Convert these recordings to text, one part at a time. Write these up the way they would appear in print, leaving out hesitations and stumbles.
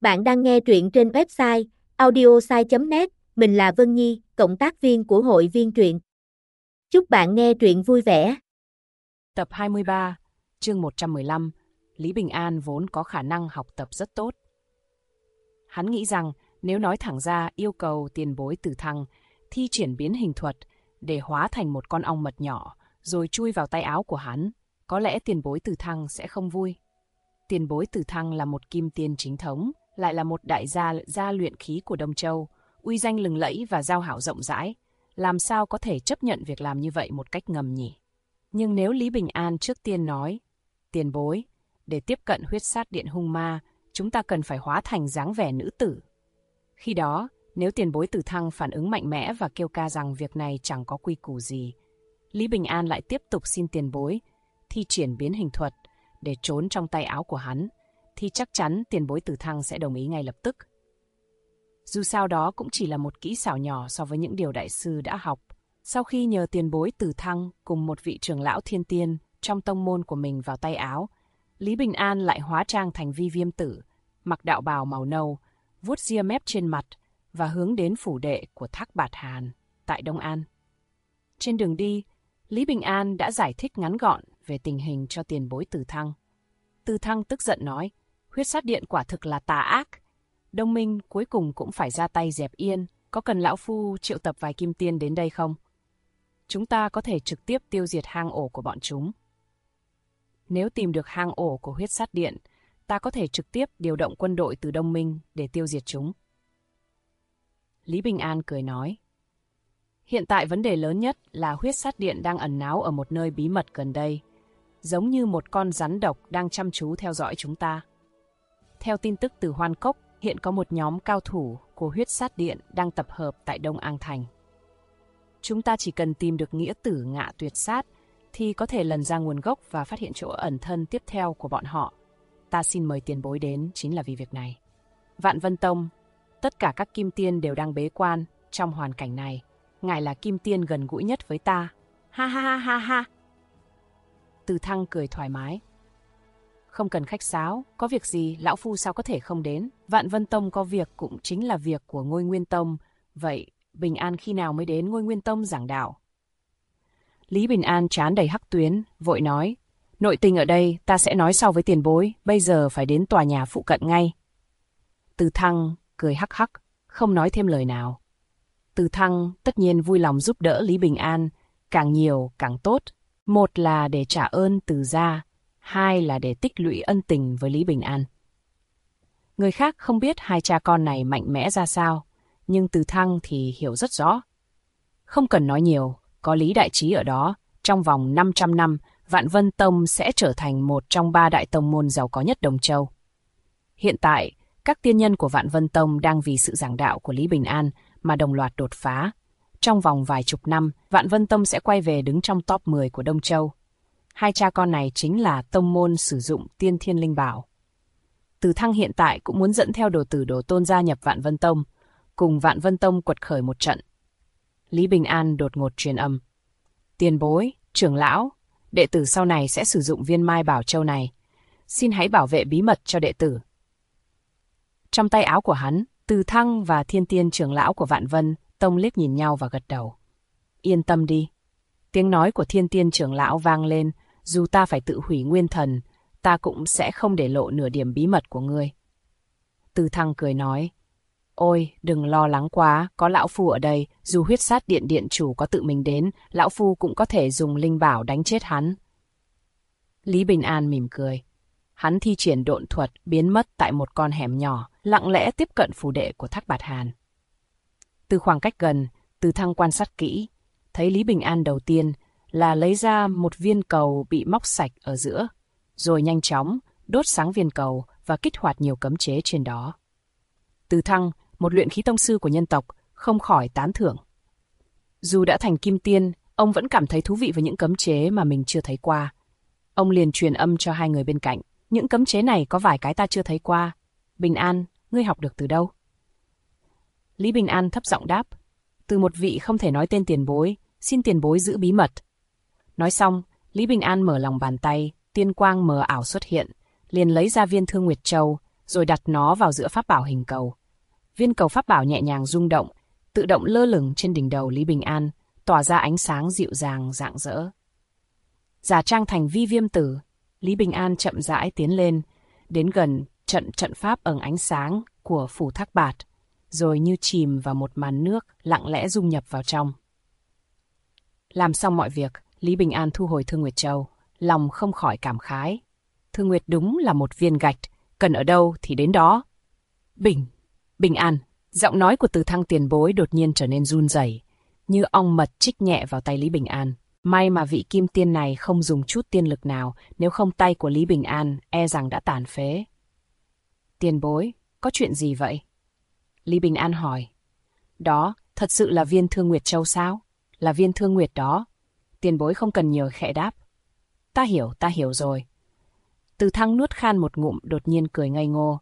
Bạn đang nghe truyện trên website audiosai.net, mình là Vân Nhi, cộng tác viên của hội viên truyện. Chúc bạn nghe truyện vui vẻ. Tập 23, chương 115, Lý Bình An vốn có khả năng học tập rất tốt. Hắn nghĩ rằng nếu nói thẳng ra yêu cầu tiền bối Tử Thăng thi triển biến hình thuật để hóa thành một con ong mật nhỏ rồi chui vào tay áo của hắn, có lẽ tiền bối Tử Thăng sẽ không vui. Tiền bối Tử Thăng là một kim tiên chính thống, lại là một đại gia luyện khí của Đông Châu, uy danh lừng lẫy và giao hảo rộng rãi, làm sao có thể chấp nhận việc làm như vậy một cách ngầm nhỉ? Nhưng nếu Lý Bình An trước tiên nói, tiền bối, để tiếp cận huyết sát điện hung ma, chúng ta cần phải hóa thành dáng vẻ nữ tử. Khi đó, nếu tiền bối Tử Thăng phản ứng mạnh mẽ và kêu ca rằng việc này chẳng có quy củ gì, Lý Bình An lại tiếp tục xin tiền bối thi triển biến hình thuật để trốn trong tay áo của hắn, thì chắc chắn tiền bối Tử Thăng sẽ đồng ý ngay lập tức. Dù sao đó cũng chỉ là một kỹ xảo nhỏ so với những điều đại sư đã học. Sau khi nhờ tiền bối Tử Thăng cùng một vị trưởng lão thiên tiên trong tông môn của mình vào tay áo, Lý Bình An lại hóa trang thành Vi Viêm Tử, mặc đạo bào màu nâu, vuốt ria mép trên mặt và hướng đến phủ đệ của Thác Bạt Hàn tại Đông An. Trên đường đi, Lý Bình An đã giải thích ngắn gọn về tình hình cho tiền bối Tử Thăng. Tử Thăng tức giận nói, huyết sát điện quả thực là tà ác. Đông Minh cuối cùng cũng phải ra tay dẹp yên, có cần lão phu triệu tập vài kim tiên đến đây không? Chúng ta có thể trực tiếp tiêu diệt hang ổ của bọn chúng. Nếu tìm được hang ổ của huyết sát điện, ta có thể trực tiếp điều động quân đội từ Đông Minh để tiêu diệt chúng. Lý Bình An cười nói, hiện tại vấn đề lớn nhất là huyết sát điện đang ẩn náu ở một nơi bí mật gần đây, giống như một con rắn độc đang chăm chú theo dõi chúng ta. Theo tin tức từ Hoan Cốc, hiện có một nhóm cao thủ của huyết sát điện đang tập hợp tại Đông An Thành. Chúng ta chỉ cần tìm được nghĩa tử Ngạ Tuyệt Sát thì có thể lần ra nguồn gốc và phát hiện chỗ ẩn thân tiếp theo của bọn họ. Ta xin mời tiền bối đến chính là vì việc này. Vạn Vân Tông, tất cả các kim tiên đều đang bế quan trong hoàn cảnh này. Ngài là kim tiên gần gũi nhất với ta. Ha ha ha ha ha. Tử Thăng cười thoải mái. Không cần khách sáo, có việc gì lão phu sao có thể không đến. Vạn Vân Tông có việc cũng chính là việc của Ngôi Nguyên Tông. Vậy Bình An khi nào mới đến Ngôi Nguyên Tông giảng đạo? Lý Bình An trán đầy hắc tuyến, vội nói, nội tình ở đây ta sẽ nói sau với tiền bối, bây giờ phải đến tòa nhà phụ cận ngay. Tử Thăng cười hắc hắc, không nói thêm lời nào. Tử Thăng tất nhiên vui lòng giúp đỡ Lý Bình An, càng nhiều càng tốt. Một là để trả ơn từ gia, hai là để tích lũy ân tình với Lý Bình An. Người khác không biết hai cha con này mạnh mẽ ra sao, nhưng Tử Thăng thì hiểu rất rõ. Không cần nói nhiều, có Lý Đại Trí ở đó, trong vòng 500 năm, Vạn Vân Tông sẽ trở thành một trong 3 đại tông môn giàu có nhất Đông Châu. Hiện tại, các tiên nhân của Vạn Vân Tông đang vì sự giảng đạo của Lý Bình An mà đồng loạt đột phá. Trong vòng vài chục năm, Vạn Vân Tông sẽ quay về đứng trong top 10 của Đông Châu. Hai cha con này chính là tông môn sử dụng tiên thiên linh bảo. Tử Thăng hiện tại cũng muốn dẫn theo đồ tử đồ tôn gia nhập Vạn Vân Tông, cùng Vạn Vân Tông quật khởi một trận. Lý Bình An đột ngột truyền âm. Tiền bối, trưởng lão, đệ tử sau này sẽ sử dụng viên mai bảo châu này. Xin hãy bảo vệ bí mật cho đệ tử. Trong tay áo của hắn, Tử Thăng và thiên tiên trưởng lão của Vạn Vân Tông liếc nhìn nhau và gật đầu. Yên tâm đi. Tiếng nói của thiên tiên trưởng lão vang lên, dù ta phải tự hủy nguyên thần, ta cũng sẽ không để lộ nửa điểm bí mật của ngươi. Tử Thăng cười nói, ôi, đừng lo lắng quá, có lão phu ở đây, dù huyết sát điện điện chủ có tự mình đến, lão phu cũng có thể dùng linh bảo đánh chết hắn. Lý Bình An mỉm cười. Hắn thi triển độn thuật biến mất tại một con hẻm nhỏ, lặng lẽ tiếp cận phủ đệ của Thác Bạt Hàn. Từ khoảng cách gần, Tử Thăng quan sát kỹ, thấy Lý Bình An đầu tiên là lấy ra một viên cầu bị móc sạch ở giữa, rồi nhanh chóng đốt sáng viên cầu và kích hoạt nhiều cấm chế trên đó. Tử Thăng, một luyện khí tông sư của nhân tộc, không khỏi tán thưởng. Dù đã thành kim tiên, ông vẫn cảm thấy thú vị với những cấm chế mà mình chưa thấy qua. Ông liền truyền âm cho hai người bên cạnh. Những cấm chế này có vài cái ta chưa thấy qua. Bình An, ngươi học được từ đâu? Lý Bình An thấp giọng đáp. Từ một vị không thể nói tên tiền bối, xin tiền bối giữ bí mật. Nói xong, Lý Bình An mở lòng bàn tay, tiên quang mờ ảo xuất hiện, liền lấy ra viên Thương Nguyệt Châu, rồi đặt nó vào giữa pháp bảo hình cầu. Viên cầu pháp bảo nhẹ nhàng rung động, tự động lơ lửng trên đỉnh đầu Lý Bình An, tỏa ra ánh sáng dịu dàng rạng rỡ. Giả trang thành Vi Viêm Tử, Lý Bình An chậm rãi tiến lên, đến gần trận pháp ẩn ánh sáng của phủ Thác Bạt, rồi như chìm vào một màn nước lặng lẽ dung nhập vào trong. Làm xong mọi việc, Lý Bình An thu hồi Thương Nguyệt Châu, lòng không khỏi cảm khái. Thương Nguyệt đúng là một viên gạch, cần ở đâu thì đến đó. Bình An, giọng nói của Từ Thăng tiền bối đột nhiên trở nên run rẩy, như ong mật chích nhẹ vào tay Lý Bình An. May mà vị kim tiên này không dùng chút tiên lực nào, nếu không tay của Lý Bình An e rằng đã tàn phế. Tiền bối, có chuyện gì vậy? Lý Bình An hỏi. Đó, thật sự là viên Thương Nguyệt Châu sao? Là viên Thương Nguyệt đó. Tiền bối không cần nhiều khẽ đáp. Ta hiểu rồi. Từ Thăng nuốt khan một ngụm, đột nhiên cười ngây ngô.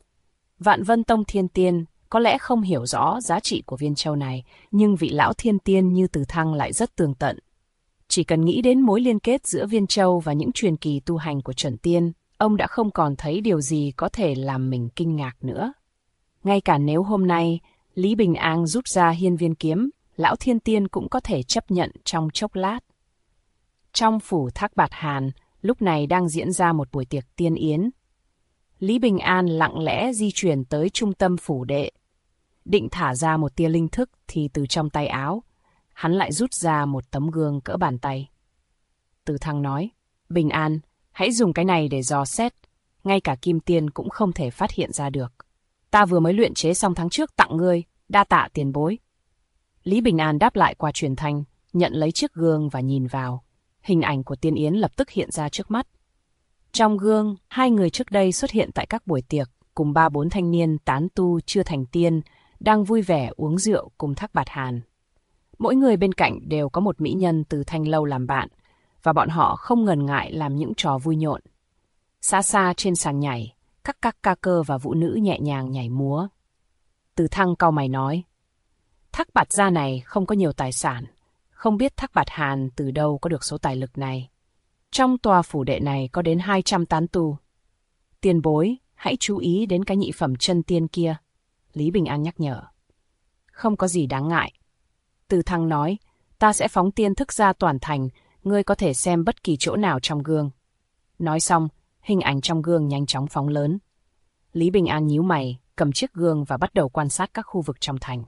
Vạn Vân Tông Thiên Tiên có lẽ không hiểu rõ giá trị của viên châu này, nhưng vị lão thiên tiên như Từ Thăng lại rất tường tận. Chỉ cần nghĩ đến mối liên kết giữa viên châu và những truyền kỳ tu hành của chuẩn tiên, ông đã không còn thấy điều gì có thể làm mình kinh ngạc nữa. Ngay cả nếu hôm nay Lý Bình An rút ra hiên viên kiếm, lão thiên tiên cũng có thể chấp nhận trong chốc lát. Trong phủ Thác Bạt Hàn, lúc này đang diễn ra một buổi tiệc tiên yến. Lý Bình An lặng lẽ di chuyển tới trung tâm phủ đệ. Định thả ra một tia linh thức thì từ trong tay áo, hắn lại rút ra một tấm gương cỡ bàn tay. Từ Thăng nói, Bình An, hãy dùng cái này để dò xét, ngay cả kim tiên cũng không thể phát hiện ra được. Ta vừa mới luyện chế xong tháng trước tặng ngươi, đa tạ tiền bối. Lý Bình An đáp lại qua truyền thanh, nhận lấy chiếc gương và nhìn vào. Hình ảnh của Tiên Yến lập tức hiện ra trước mắt. Trong gương, hai người trước đây xuất hiện tại các buổi tiệc, cùng 3-4 thanh niên tán tu chưa thành tiên, đang vui vẻ uống rượu cùng Thác Bạt Hàn. Mỗi người bên cạnh đều có một mỹ nhân từ thanh lâu làm bạn, và bọn họ không ngần ngại làm những trò vui nhộn. Xa xa trên sàn nhảy, các ca cơ và vũ nữ nhẹ nhàng nhảy múa. Từ Thăng cau mày nói, Thác Bạt gia này không có nhiều tài sản, không biết Thác Bạt Hàn từ đâu có được số tài lực này. Trong tòa phủ đệ này có đến 200 tán tu. Tiền bối, hãy chú ý đến cái nhị phẩm chân tiên kia. Lý Bình An nhắc nhở. Không có gì đáng ngại. Từ Thăng nói, ta sẽ phóng tiên thức ra toàn thành, ngươi có thể xem bất kỳ chỗ nào trong gương. Nói xong, hình ảnh trong gương nhanh chóng phóng lớn. Lý Bình An nhíu mày, cầm chiếc gương và bắt đầu quan sát các khu vực trong thành.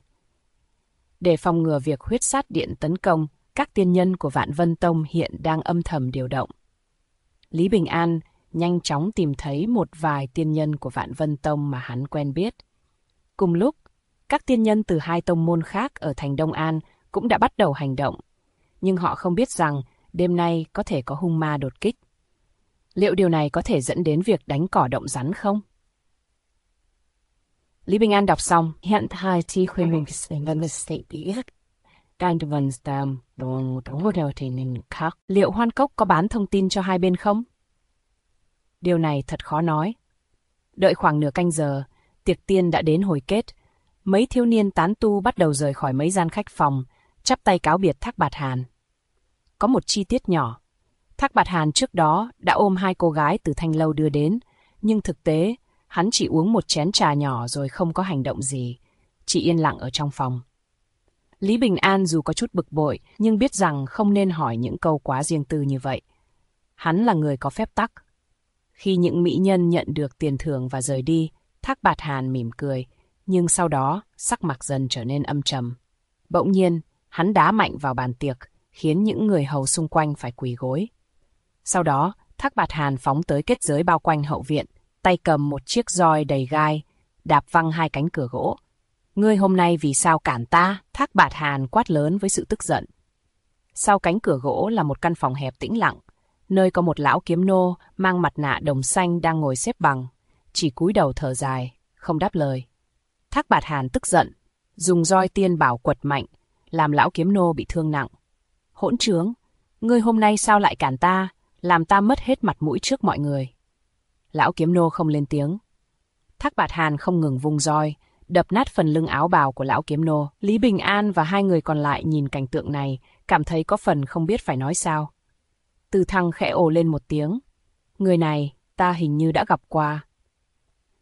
Để phòng ngừa việc huyết sát điện tấn công, các tiên nhân của Vạn Vân Tông hiện đang âm thầm điều động. Lý Bình An nhanh chóng tìm thấy một vài tiên nhân của Vạn Vân Tông mà hắn quen biết. Cùng lúc, các tiên nhân từ 2 tông môn khác ở thành Đông An cũng đã bắt đầu hành động. Nhưng họ không biết rằng đêm nay có thể có hung ma đột kích. Liệu điều này có thể dẫn đến việc đánh cỏ động rắn không? Lý Bình An đọc xong. Hiện tại thì khuyên mình liệu Hoan Cốc có bán thông tin cho hai bên không? Điều này thật khó nói. Đợi khoảng nửa canh giờ, tiệc tiên đã đến hồi kết. Mấy thiếu niên tán tu bắt đầu rời khỏi mấy gian khách phòng, chắp tay cáo biệt Thác Bạt Hàn. Có một chi tiết nhỏ. Thác Bạt Hàn trước đó đã ôm 2 cô gái từ thanh lâu đưa đến, nhưng thực tế, hắn chỉ uống một chén trà nhỏ rồi không có hành động gì, chỉ yên lặng ở trong phòng. Lý Bình An dù có chút bực bội, nhưng biết rằng không nên hỏi những câu quá riêng tư như vậy. Hắn là người có phép tắc. Khi những mỹ nhân nhận được tiền thưởng và rời đi, Thác Bạt Hàn mỉm cười, nhưng sau đó sắc mặt dần trở nên âm trầm. Bỗng nhiên, hắn đá mạnh vào bàn tiệc, khiến những người hầu xung quanh phải quỳ gối. Sau đó, Thác Bạt Hàn phóng tới kết giới bao quanh hậu viện, tay cầm một chiếc roi đầy gai, đạp văng 2 cánh cửa gỗ. Ngươi hôm nay vì sao cản ta? Thác Bạt Hàn quát lớn với sự tức giận. Sau cánh cửa gỗ là một căn phòng hẹp tĩnh lặng, nơi có một lão kiếm nô mang mặt nạ đồng xanh đang ngồi xếp bằng, chỉ cúi đầu thở dài, không đáp lời. Thác Bạt Hàn tức giận, dùng roi tiên bảo quật mạnh, làm lão kiếm nô bị thương nặng. Hỗn trướng, ngươi hôm nay sao lại cản ta, làm ta mất hết mặt mũi trước mọi người. Lão kiếm nô không lên tiếng. Thác Bạt Hàn không ngừng vung roi, đập nát phần lưng áo bào của lão kiếm nô. Lý Bình An và 2 người còn lại nhìn cảnh tượng này, cảm thấy có phần không biết phải nói sao. Từ Thăng khẽ ồ lên một tiếng. Người này, ta hình như đã gặp qua.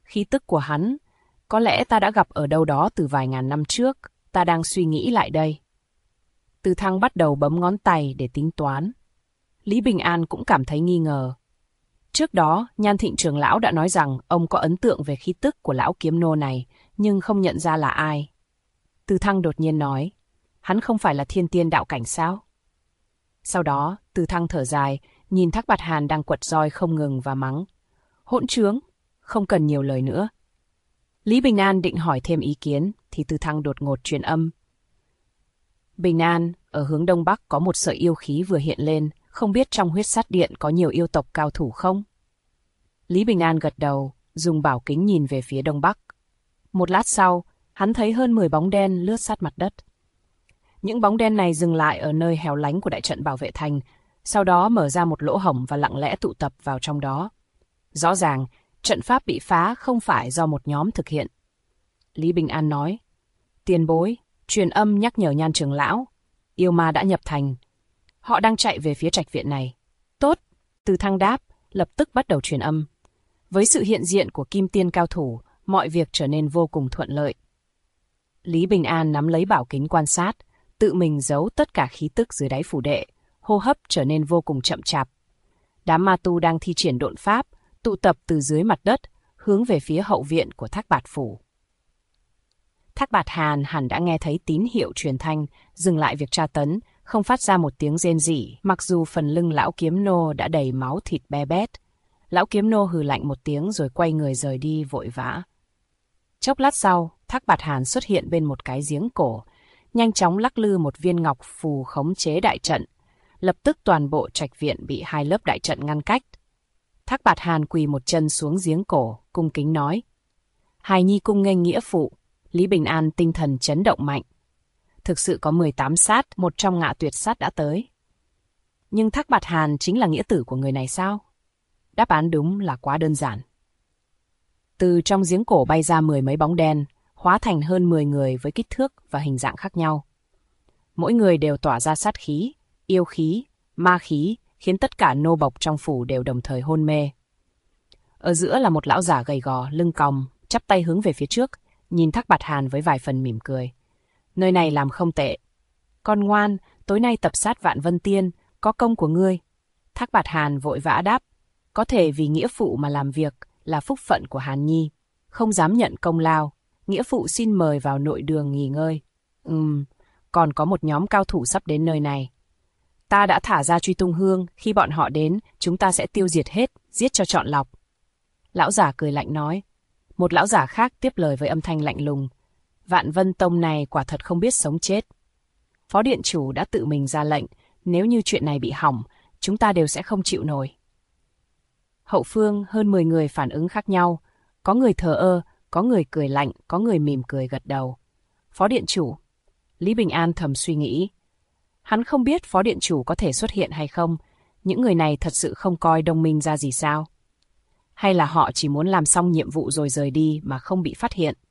khí tức của hắn, có lẽ ta đã gặp ở đâu đó từ vài ngàn năm trước, ta đang suy nghĩ lại đây. Từ Thăng bắt đầu bấm ngón tay để tính toán. Lý Bình An cũng cảm thấy nghi ngờ. Trước đó, Nhan Thịnh trưởng lão đã nói rằng ông có ấn tượng về khí tức của lão kiếm nô này, nhưng không nhận ra là ai. Từ Thăng đột nhiên nói, hắn không phải là thiên tiên đạo cảnh sao? Sau đó, Từ Thăng thở dài, nhìn Thác Bạt Hàn đang quật roi không ngừng và mắng. Hỗn trướng, không cần nhiều lời nữa. Lý Bình An định hỏi thêm ý kiến, thì Từ Thăng đột ngột truyền âm. Bình An, ở hướng đông bắc có một sợi yêu khí vừa hiện lên, không biết trong huyết sát điện có nhiều yêu tộc cao thủ không? Lý Bình An gật đầu, dùng bảo kính nhìn về phía đông bắc. Một lát sau, hắn thấy hơn 10 bóng đen lướt sát mặt đất. Những bóng đen này dừng lại ở nơi hẻo lánh của đại trận bảo vệ thành, sau đó mở ra một lỗ hổng và lặng lẽ tụ tập vào trong đó. Rõ ràng, trận pháp bị phá không phải do một nhóm thực hiện. Lý Bình An nói, tiền bối, truyền âm nhắc nhở Nhan trưởng lão, yêu ma đã nhập thành. Họ đang chạy về phía trạch viện này. Tốt, Từ Thăng đáp, lập tức bắt đầu truyền âm. Với sự hiện diện của kim tiên cao thủ, mọi việc trở nên vô cùng thuận lợi. Lý Bình An nắm lấy bảo kính quan sát, tự mình giấu tất cả khí tức dưới đáy phủ đệ, hô hấp trở nên vô cùng chậm chạp. Đám ma tu đang thi triển độn pháp, tụ tập từ dưới mặt đất, hướng về phía hậu viện của Thác Bạt phủ. Thác Bạt Hàn hẳn đã nghe thấy tín hiệu truyền thanh, dừng lại việc tra tấn, không phát ra một tiếng rên rỉ, mặc dù phần lưng lão kiếm nô đã đầy máu thịt be bét. Lão kiếm nô hừ lạnh một tiếng rồi quay người rời đi vội vã. Chốc lát sau, Thác Bạt Hàn xuất hiện bên một cái giếng cổ, nhanh chóng lắc lư một viên ngọc phù khống chế đại trận. Lập tức toàn bộ trạch viện bị 2 lớp đại trận ngăn cách. Thác Bạt Hàn quỳ một chân xuống giếng cổ, cung kính nói. Hài nhi cung nghênh nghĩa phụ. Lý Bình An tinh thần chấn động mạnh. Thực sự có 18 sát, một trong ngạ tuyệt sát đã tới. Nhưng Thác Bạt Hàn chính là nghĩa tử của người này sao? Đáp án đúng là quá đơn giản. Từ trong giếng cổ bay ra 10 mấy bóng đen, hóa thành hơn 10 người với kích thước và hình dạng khác nhau. Mỗi người đều tỏa ra sát khí, yêu khí, ma khí, khiến tất cả nô bộc trong phủ đều đồng thời hôn mê. Ở giữa là một lão giả gầy gò, lưng còng, chắp tay hướng về phía trước, nhìn Thác Bạt Hàn với vài phần mỉm cười. Nơi này làm không tệ. Con ngoan, tối nay tập sát Vạn Vân Tiên, có công của ngươi. Thác Bạt Hàn vội vã đáp, có thể vì nghĩa phụ mà làm việc là phúc phận của Hàn Nhi, không dám nhận công lao. Nghĩa phụ xin mời vào nội đường nghỉ ngơi. Còn có một nhóm cao thủ sắp đến nơi này. Ta đã thả ra truy tung hương, khi bọn họ đến, chúng ta sẽ tiêu diệt hết, giết cho chọn lọc. Lão giả cười lạnh nói. Một lão giả khác tiếp lời với âm thanh lạnh lùng. Vạn Vân Tông này quả thật không biết sống chết. Phó điện chủ đã tự mình ra lệnh, nếu như chuyện này bị hỏng, chúng ta đều sẽ không chịu nổi. Hậu phương hơn 10 người phản ứng khác nhau, có người thờ ơ, có người cười lạnh, có người mỉm cười gật đầu. Phó điện chủ. Lý Bình An thầm suy nghĩ. Hắn không biết phó điện chủ có thể xuất hiện hay không, những người này thật sự không coi đồng minh ra gì sao? Hay là họ chỉ muốn làm xong nhiệm vụ rồi rời đi mà không bị phát hiện?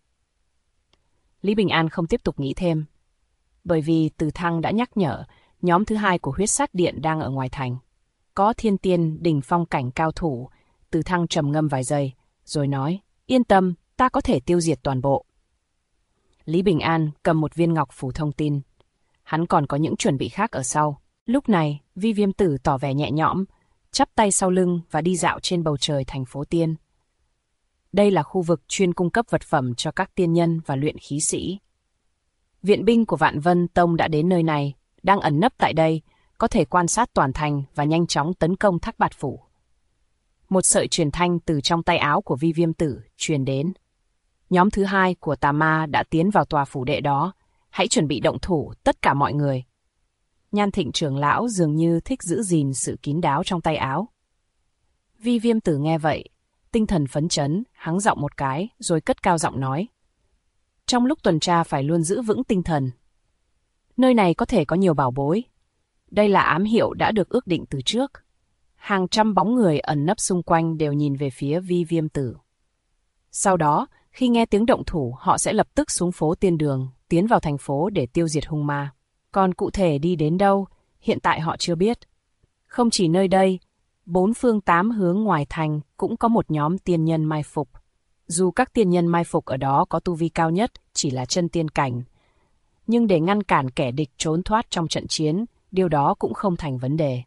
Lý Bình An không tiếp tục nghĩ thêm. Bởi vì Từ Thăng đã nhắc nhở, nhóm thứ 2 của huyết sát điện đang ở ngoài thành. Có thiên tiên đỉnh phong cảnh cao thủ. Từ Thăng trầm ngâm vài giây, rồi nói, yên tâm, ta có thể tiêu diệt toàn bộ. Lý Bình An cầm một viên ngọc phù thông tin. Hắn còn có những chuẩn bị khác ở sau. Lúc này, Vi Viêm Tử tỏ vẻ nhẹ nhõm, chắp tay sau lưng và đi dạo trên bầu trời thành phố tiên. Đây là khu vực chuyên cung cấp vật phẩm cho các tiên nhân và luyện khí sĩ. Viện binh của Vạn Vân Tông đã đến nơi này, đang ẩn nấp tại đây, có thể quan sát toàn thành và nhanh chóng tấn công Thác Bạt phủ. Một sợi truyền thanh từ trong tay áo của Vi Viêm Tử truyền đến. Nhóm thứ 2 của tà ma đã tiến vào tòa phủ đệ đó, hãy chuẩn bị động thủ tất cả mọi người. Nhan Thịnh trưởng lão dường như thích giữ gìn sự kín đáo trong tay áo. Vi Viêm Tử nghe vậy, tinh thần phấn chấn, hắng giọng một cái, rồi cất cao giọng nói. Trong lúc tuần tra phải luôn giữ vững tinh thần. Nơi này có thể có nhiều bảo bối. Đây là ám hiệu đã được ước định từ trước. Hàng trăm bóng người ẩn nấp xung quanh đều nhìn về phía Vi Viêm Tử. Sau đó, khi nghe tiếng động thủ, họ sẽ lập tức xuống phố Tiên Đường, tiến vào thành phố để tiêu diệt hung ma. Còn cụ thể đi đến đâu, hiện tại họ chưa biết. Không chỉ nơi đây, 4 phương 8 hướng ngoài thành cũng có một nhóm tiên nhân mai phục. Dù các tiên nhân mai phục ở đó có tu vi cao nhất chỉ là chân tiên cảnh, nhưng để ngăn cản kẻ địch trốn thoát trong trận chiến, điều đó cũng không thành vấn đề.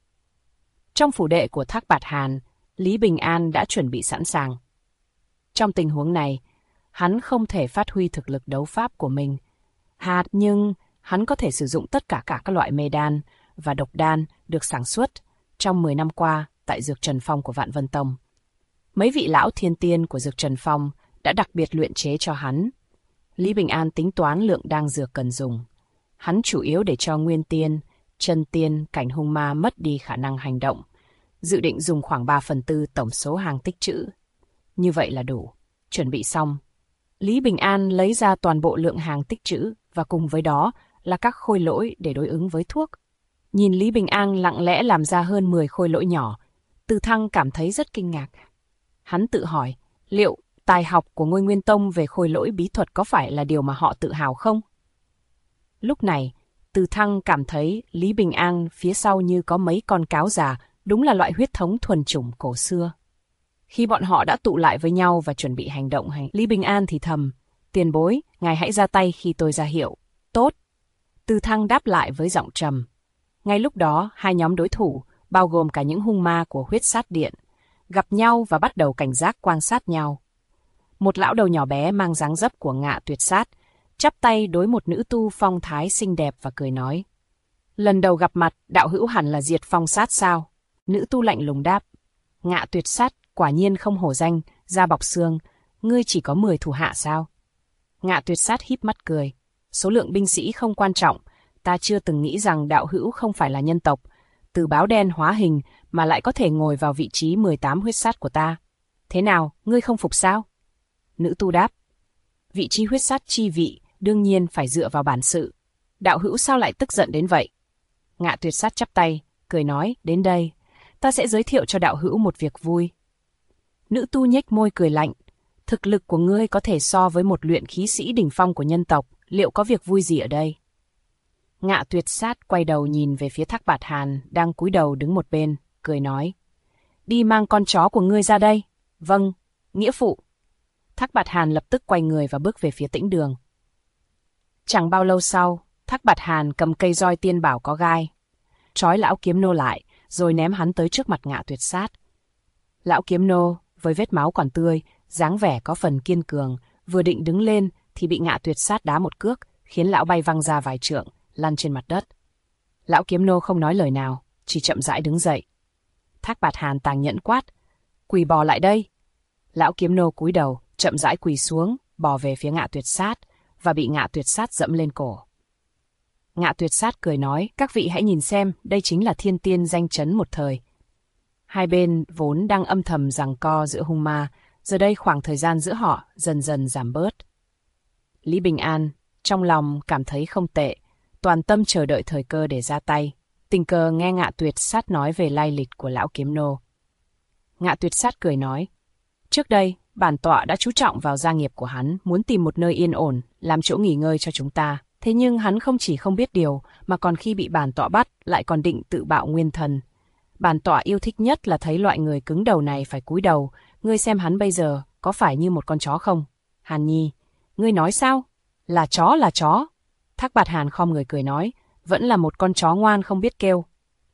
Trong phủ đệ của Thác Bạt Hàn, Lý Bình An đã chuẩn bị sẵn sàng. Trong tình huống này, hắn không thể phát huy thực lực đấu pháp của mình. Nhưng hắn có thể sử dụng tất cả các loại mê đan và độc đan được sản xuất trong 10 năm qua tại Dược Trần Phong của Vạn Vân Tông. Mấy vị lão thiên tiên của Dược Trần Phong đã đặc biệt luyện chế cho hắn. Lý Bình An tính toán lượng đan dược cần dùng. Hắn chủ yếu để cho nguyên tiên, chân tiên, cảnh hung ma mất đi khả năng hành động, dự định dùng khoảng 3/4 tổng số hàng tích trữ. Như vậy là đủ. Chuẩn bị xong, Lý Bình An lấy ra toàn bộ lượng hàng tích trữ và cùng với đó là các khôi lỗi để đối ứng với thuốc. Nhìn Lý Bình An lặng lẽ làm ra hơn 10 khôi lỗi nhỏ, Từ Thăng cảm thấy rất kinh ngạc. Hắn tự hỏi, liệu tài học của Ngôi Nguyên Tông về khôi lỗi bí thuật có phải là điều mà họ tự hào không? Lúc này, Từ Thăng cảm thấy Lý Bình An phía sau như có mấy con cáo già, đúng là loại huyết thống thuần chủng cổ xưa. Khi bọn họ đã tụ lại với nhau và chuẩn bị hành động, Lý Bình An thì thầm, tiền bối, ngài hãy ra tay khi tôi ra hiệu. Tốt. Từ Thăng đáp lại với giọng trầm. Ngay lúc đó, hai nhóm đối thủ, bao gồm cả những hung ma của huyết sát điện, gặp nhau và bắt đầu cảnh giác quan sát nhau. Một lão đầu nhỏ bé mang dáng dấp của Ngạ Tuyệt Sát, chắp tay đối một nữ tu phong thái xinh đẹp và cười nói. Lần đầu gặp mặt, đạo hữu hẳn là Diệt Phong Sát sao? Nữ tu lạnh lùng đáp. Ngạ Tuyệt Sát quả nhiên không hổ danh, da bọc xương, ngươi chỉ có 10 thủ hạ sao? Ngạ Tuyệt Sát híp mắt cười. Số lượng binh sĩ không quan trọng, ta chưa từng nghĩ rằng đạo hữu không phải là nhân tộc, từ báo đen hóa hình mà lại có thể ngồi vào vị trí 18 huyết sát của ta. Thế nào, ngươi không phục sao? Nữ tu đáp. Vị trí huyết sát chi vị đương nhiên phải dựa vào bản sự. Đạo hữu sao lại tức giận đến vậy? Ngạ Tuyệt Sát chắp tay, cười nói, đến đây, ta sẽ giới thiệu cho đạo hữu một việc vui. Nữ tu nhếch môi cười lạnh. Thực lực của ngươi có thể so với một luyện khí sĩ đỉnh phong của nhân tộc, liệu có việc vui gì ở đây? Ngạ Tuyệt Sát quay đầu nhìn về phía Thác Bạt Hàn đang cúi đầu đứng một bên, cười nói. Đi mang con chó của ngươi ra đây. Vâng, nghĩa phụ. Thác Bạt Hàn lập tức quay người và bước về phía tĩnh đường. Chẳng bao lâu sau, Thác Bạt Hàn cầm cây roi tiên bảo có gai, trói lão kiếm nô lại, rồi ném hắn tới trước mặt Ngạ Tuyệt Sát. Lão kiếm nô, với vết máu còn tươi, dáng vẻ có phần kiên cường, vừa định đứng lên thì bị Ngạ Tuyệt Sát đá một cước, khiến lão bay văng ra vài trượng, lăn trên mặt đất. Lão kiếm nô không nói lời nào, chỉ chậm rãi đứng dậy. Thác Bạt Hàn tàn nhẫn quát, quỳ bò lại đây. Lão kiếm nô cúi đầu, chậm rãi quỳ xuống, bò về phía Ngạ Tuyệt Sát và bị Ngạ Tuyệt Sát dẫm lên cổ. Ngạ Tuyệt Sát cười nói, các vị hãy nhìn xem, đây chính là thiên tiên danh chấn một thời. Hai bên vốn đang âm thầm giằng co giữa hung ma, giờ đây khoảng thời gian giữa họ dần dần giảm bớt. Lý Bình An trong lòng cảm thấy không tệ, toàn tâm chờ đợi thời cơ để ra tay. Tình cờ nghe Ngạ Tuyệt Sát nói về lai lịch của lão kiếm nô. Ngạ Tuyệt Sát cười nói, trước đây bản tọa đã chú trọng vào gia nghiệp của hắn, muốn tìm một nơi yên ổn, làm chỗ nghỉ ngơi cho chúng ta. Thế nhưng hắn không chỉ không biết điều, mà còn khi bị bản tọa bắt, lại còn định tự bạo nguyên thần. Bản tọa yêu thích nhất là thấy loại người cứng đầu này phải cúi đầu. Ngươi xem hắn bây giờ, có phải như một con chó không? Hàn Nhi, ngươi nói sao? Là chó là chó. Thác Bạt Hàn khom người cười nói, vẫn là một con chó ngoan không biết kêu.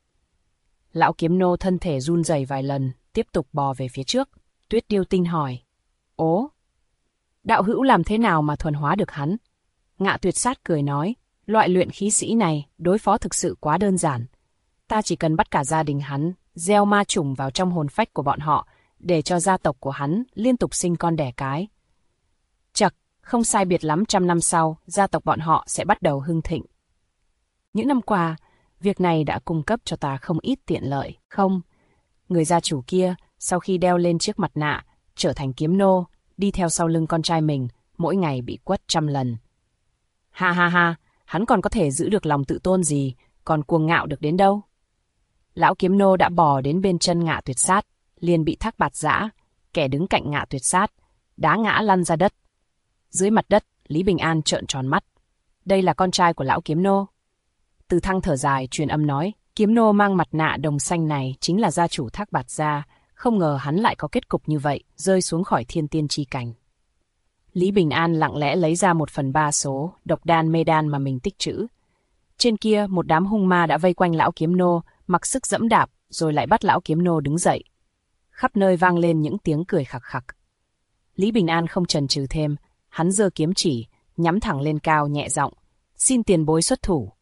Lão kiếm nô thân thể run rẩy vài lần, tiếp tục bò về phía trước. Tuyết Điêu Tinh hỏi, ố, đạo hữu làm thế nào mà thuần hóa được hắn? Ngạ Tuyệt Sát cười nói, loại luyện khí sĩ này đối phó thực sự quá đơn giản. Ta chỉ cần bắt cả gia đình hắn, gieo ma chủng vào trong hồn phách của bọn họ, để cho gia tộc của hắn liên tục sinh con đẻ cái. Chậc, không sai biệt lắm 100 năm sau, gia tộc bọn họ sẽ bắt đầu hưng thịnh. Những năm qua, việc này đã cung cấp cho ta không ít tiện lợi. Không, người gia chủ kia, sau khi đeo lên chiếc mặt nạ, trở thành kiếm nô, đi theo sau lưng con trai mình, mỗi ngày bị quất 100 lần. Ha ha ha, hắn còn có thể giữ được lòng tự tôn gì, còn cuồng ngạo được đến đâu. Lão kiếm nô đã bò đến bên chân Ngạ Tuyệt Sát, liền bị Thác Bạt giã, kẻ đứng cạnh Ngạ Tuyệt Sát, đá ngã lăn ra đất. Dưới mặt đất, Lý Bình An trợn tròn mắt. Đây là con trai của lão kiếm nô. Từ Thăng thở dài, truyền âm nói, kiếm nô mang mặt nạ đồng xanh này chính là gia chủ Thác Bạt gia, Không ngờ hắn lại có kết cục như vậy, rơi xuống khỏi thiên tiên chi cảnh. Lý Bình An lặng lẽ lấy ra 1/3 số độc đan mê đan mà mình tích trữ. Trên kia, một đám hung ma đã vây quanh lão kiếm nô, mặc sức dẫm đạp, rồi lại bắt lão kiếm nô đứng dậy. Khắp nơi vang lên những tiếng cười khặc khặc. Lý Bình An không chần chừ thêm, hắn giơ kiếm chỉ, nhắm thẳng lên cao nhẹ giọng, xin tiền bối xuất thủ.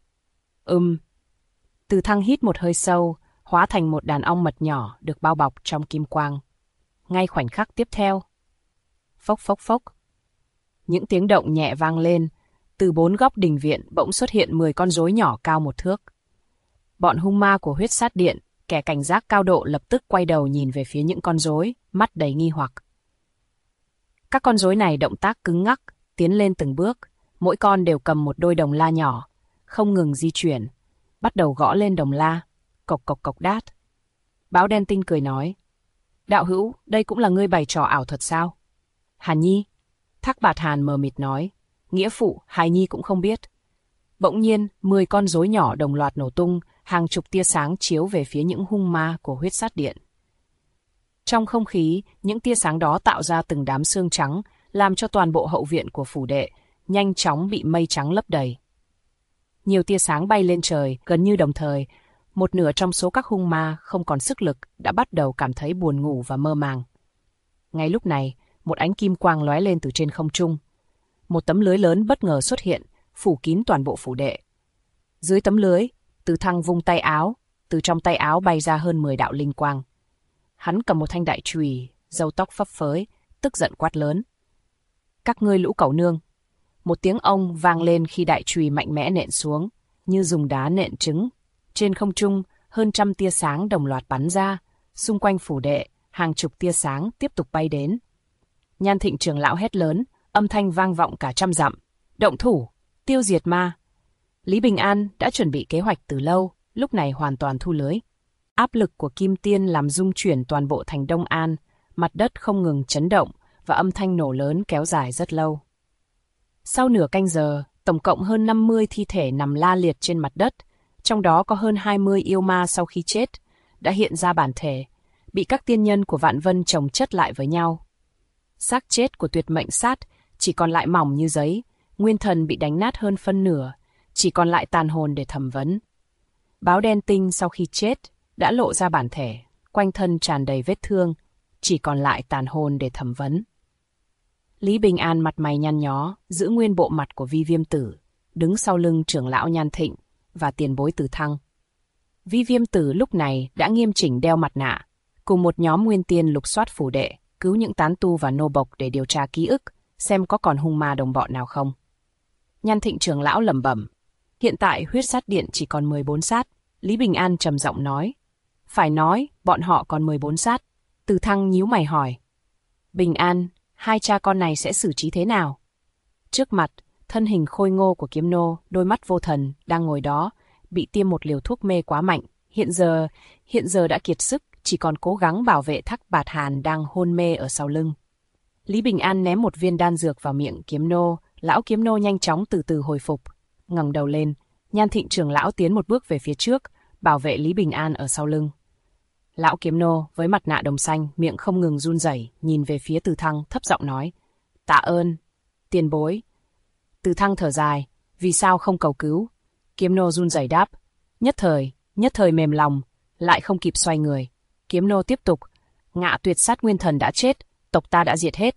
Từ Thăng hít một hơi sâu, hóa thành một đàn ong mật nhỏ được bao bọc trong kim quang. Ngay khoảnh khắc tiếp theo, phốc phốc phốc, những tiếng động nhẹ vang lên, từ 4 góc đình viện bỗng xuất hiện 10 con rối nhỏ cao 1 thước. Bọn hung ma của huyết sát điện, kẻ cảnh giác cao độ lập tức quay đầu nhìn về phía những con rối, mắt đầy nghi hoặc. Các con rối này động tác cứng ngắc, tiến lên từng bước, mỗi con đều cầm một đôi đồng la nhỏ, không ngừng di chuyển, bắt đầu gõ lên đồng la, cộc cộc cộc đát. Báo đen tinh cười nói, đạo hữu, đây cũng là ngươi bày trò ảo thuật sao? Hàn Nhi, Thác Bạt Hàn mờ mịt nói, nghĩa phụ, Hài Nhi cũng không biết. Bỗng nhiên, 10 con rối nhỏ đồng loạt nổ tung, hàng chục tia sáng chiếu về phía những hung ma của huyết sát điện. Trong không khí, những tia sáng đó tạo ra từng đám xương trắng, làm cho toàn bộ hậu viện của phủ đệ nhanh chóng bị mây trắng lấp đầy. Nhiều tia sáng bay lên trời, gần như đồng thời, một nửa trong số các hung ma không còn sức lực đã bắt đầu cảm thấy buồn ngủ và mơ màng. Ngay lúc này, một ánh kim quang lóe lên từ trên không trung. Một tấm lưới lớn bất ngờ xuất hiện, phủ kín toàn bộ phủ đệ. Dưới tấm lưới, Từ Thăng vung tay áo, từ trong tay áo bay ra hơn 10 đạo linh quang. Hắn cầm một thanh đại chùy, râu tóc phấp phới, tức giận quát lớn. Các ngươi lũ cẩu nương! Một tiếng ông vang lên khi đại chùy mạnh mẽ nện xuống, như dùng đá nện trứng. Trên không trung, hơn 100 tia sáng đồng loạt bắn ra, xung quanh phủ đệ, hàng chục tia sáng tiếp tục bay đến. Nhan Thịnh trưởng lão hét lớn, âm thanh vang vọng cả 100 dặm. Động thủ, tiêu diệt ma. Lý Bình An đã chuẩn bị kế hoạch từ lâu, lúc này hoàn toàn thu lưới. Áp lực của Kim Tiên làm rung chuyển toàn bộ thành Đông An, mặt đất không ngừng chấn động và âm thanh nổ lớn kéo dài rất lâu. Sau nửa canh giờ, tổng cộng hơn 50 thi thể nằm la liệt trên mặt đất, trong đó có hơn 20 yêu ma sau khi chết, đã hiện ra bản thể, bị các tiên nhân của Vạn Vân chồng chất lại với nhau. Xác chết của tuyệt mệnh sát chỉ còn lại mỏng như giấy, nguyên thần bị đánh nát hơn phân nửa, chỉ còn lại tàn hồn để thẩm vấn. Báo đen tinh sau khi chết đã lộ ra bản thể, quanh thân tràn đầy vết thương, chỉ còn lại tàn hồn để thẩm vấn. Lý Bình An mặt mày nhăn nhó, giữ nguyên bộ mặt của Vi Viêm Tử, đứng sau lưng trưởng lão Nhan Thịnh và tiền bối Từ Thăng. Vi Viêm Tử lúc này đã nghiêm chỉnh đeo mặt nạ, cùng một nhóm nguyên tiên lục soát phủ đệ, cứu những tán tu và nô bộc để điều tra ký ức, xem có còn hung ma đồng bọn nào không. Nhan Thịnh trưởng lão lẩm bẩm, hiện tại huyết sát điện chỉ còn 14 sát. Lý Bình An trầm giọng nói, phải nói, bọn họ còn 14 sát. Từ Thăng nhíu mày hỏi, Bình An, hai cha con này sẽ xử trí thế nào? Trước mặt, thân hình khôi ngô của kiếm nô, đôi mắt vô thần, đang ngồi đó, bị tiêm một liều thuốc mê quá mạnh. Hiện giờ đã kiệt sức, chỉ còn cố gắng bảo vệ Thác Bạt Hàn đang hôn mê ở sau lưng. Lý Bình An ném một viên đan dược vào miệng kiếm nô, lão kiếm nô nhanh chóng từ từ hồi phục. Ngẩng đầu lên, Nhan Thịnh trưởng lão tiến một bước về phía trước, bảo vệ Lý Bình An ở sau lưng. Lão kiếm nô với mặt nạ đồng xanh, miệng không ngừng run rẩy, nhìn về phía Từ Thăng, thấp giọng nói, tạ ơn, tiền bối. Từ Thăng thở dài, vì sao không cầu cứu? Kiếm nô run rẩy đáp, nhất thời mềm lòng, lại không kịp xoay người. Kiếm nô tiếp tục, Ngạ Tuyệt Sát nguyên thần đã chết, tộc ta đã diệt hết.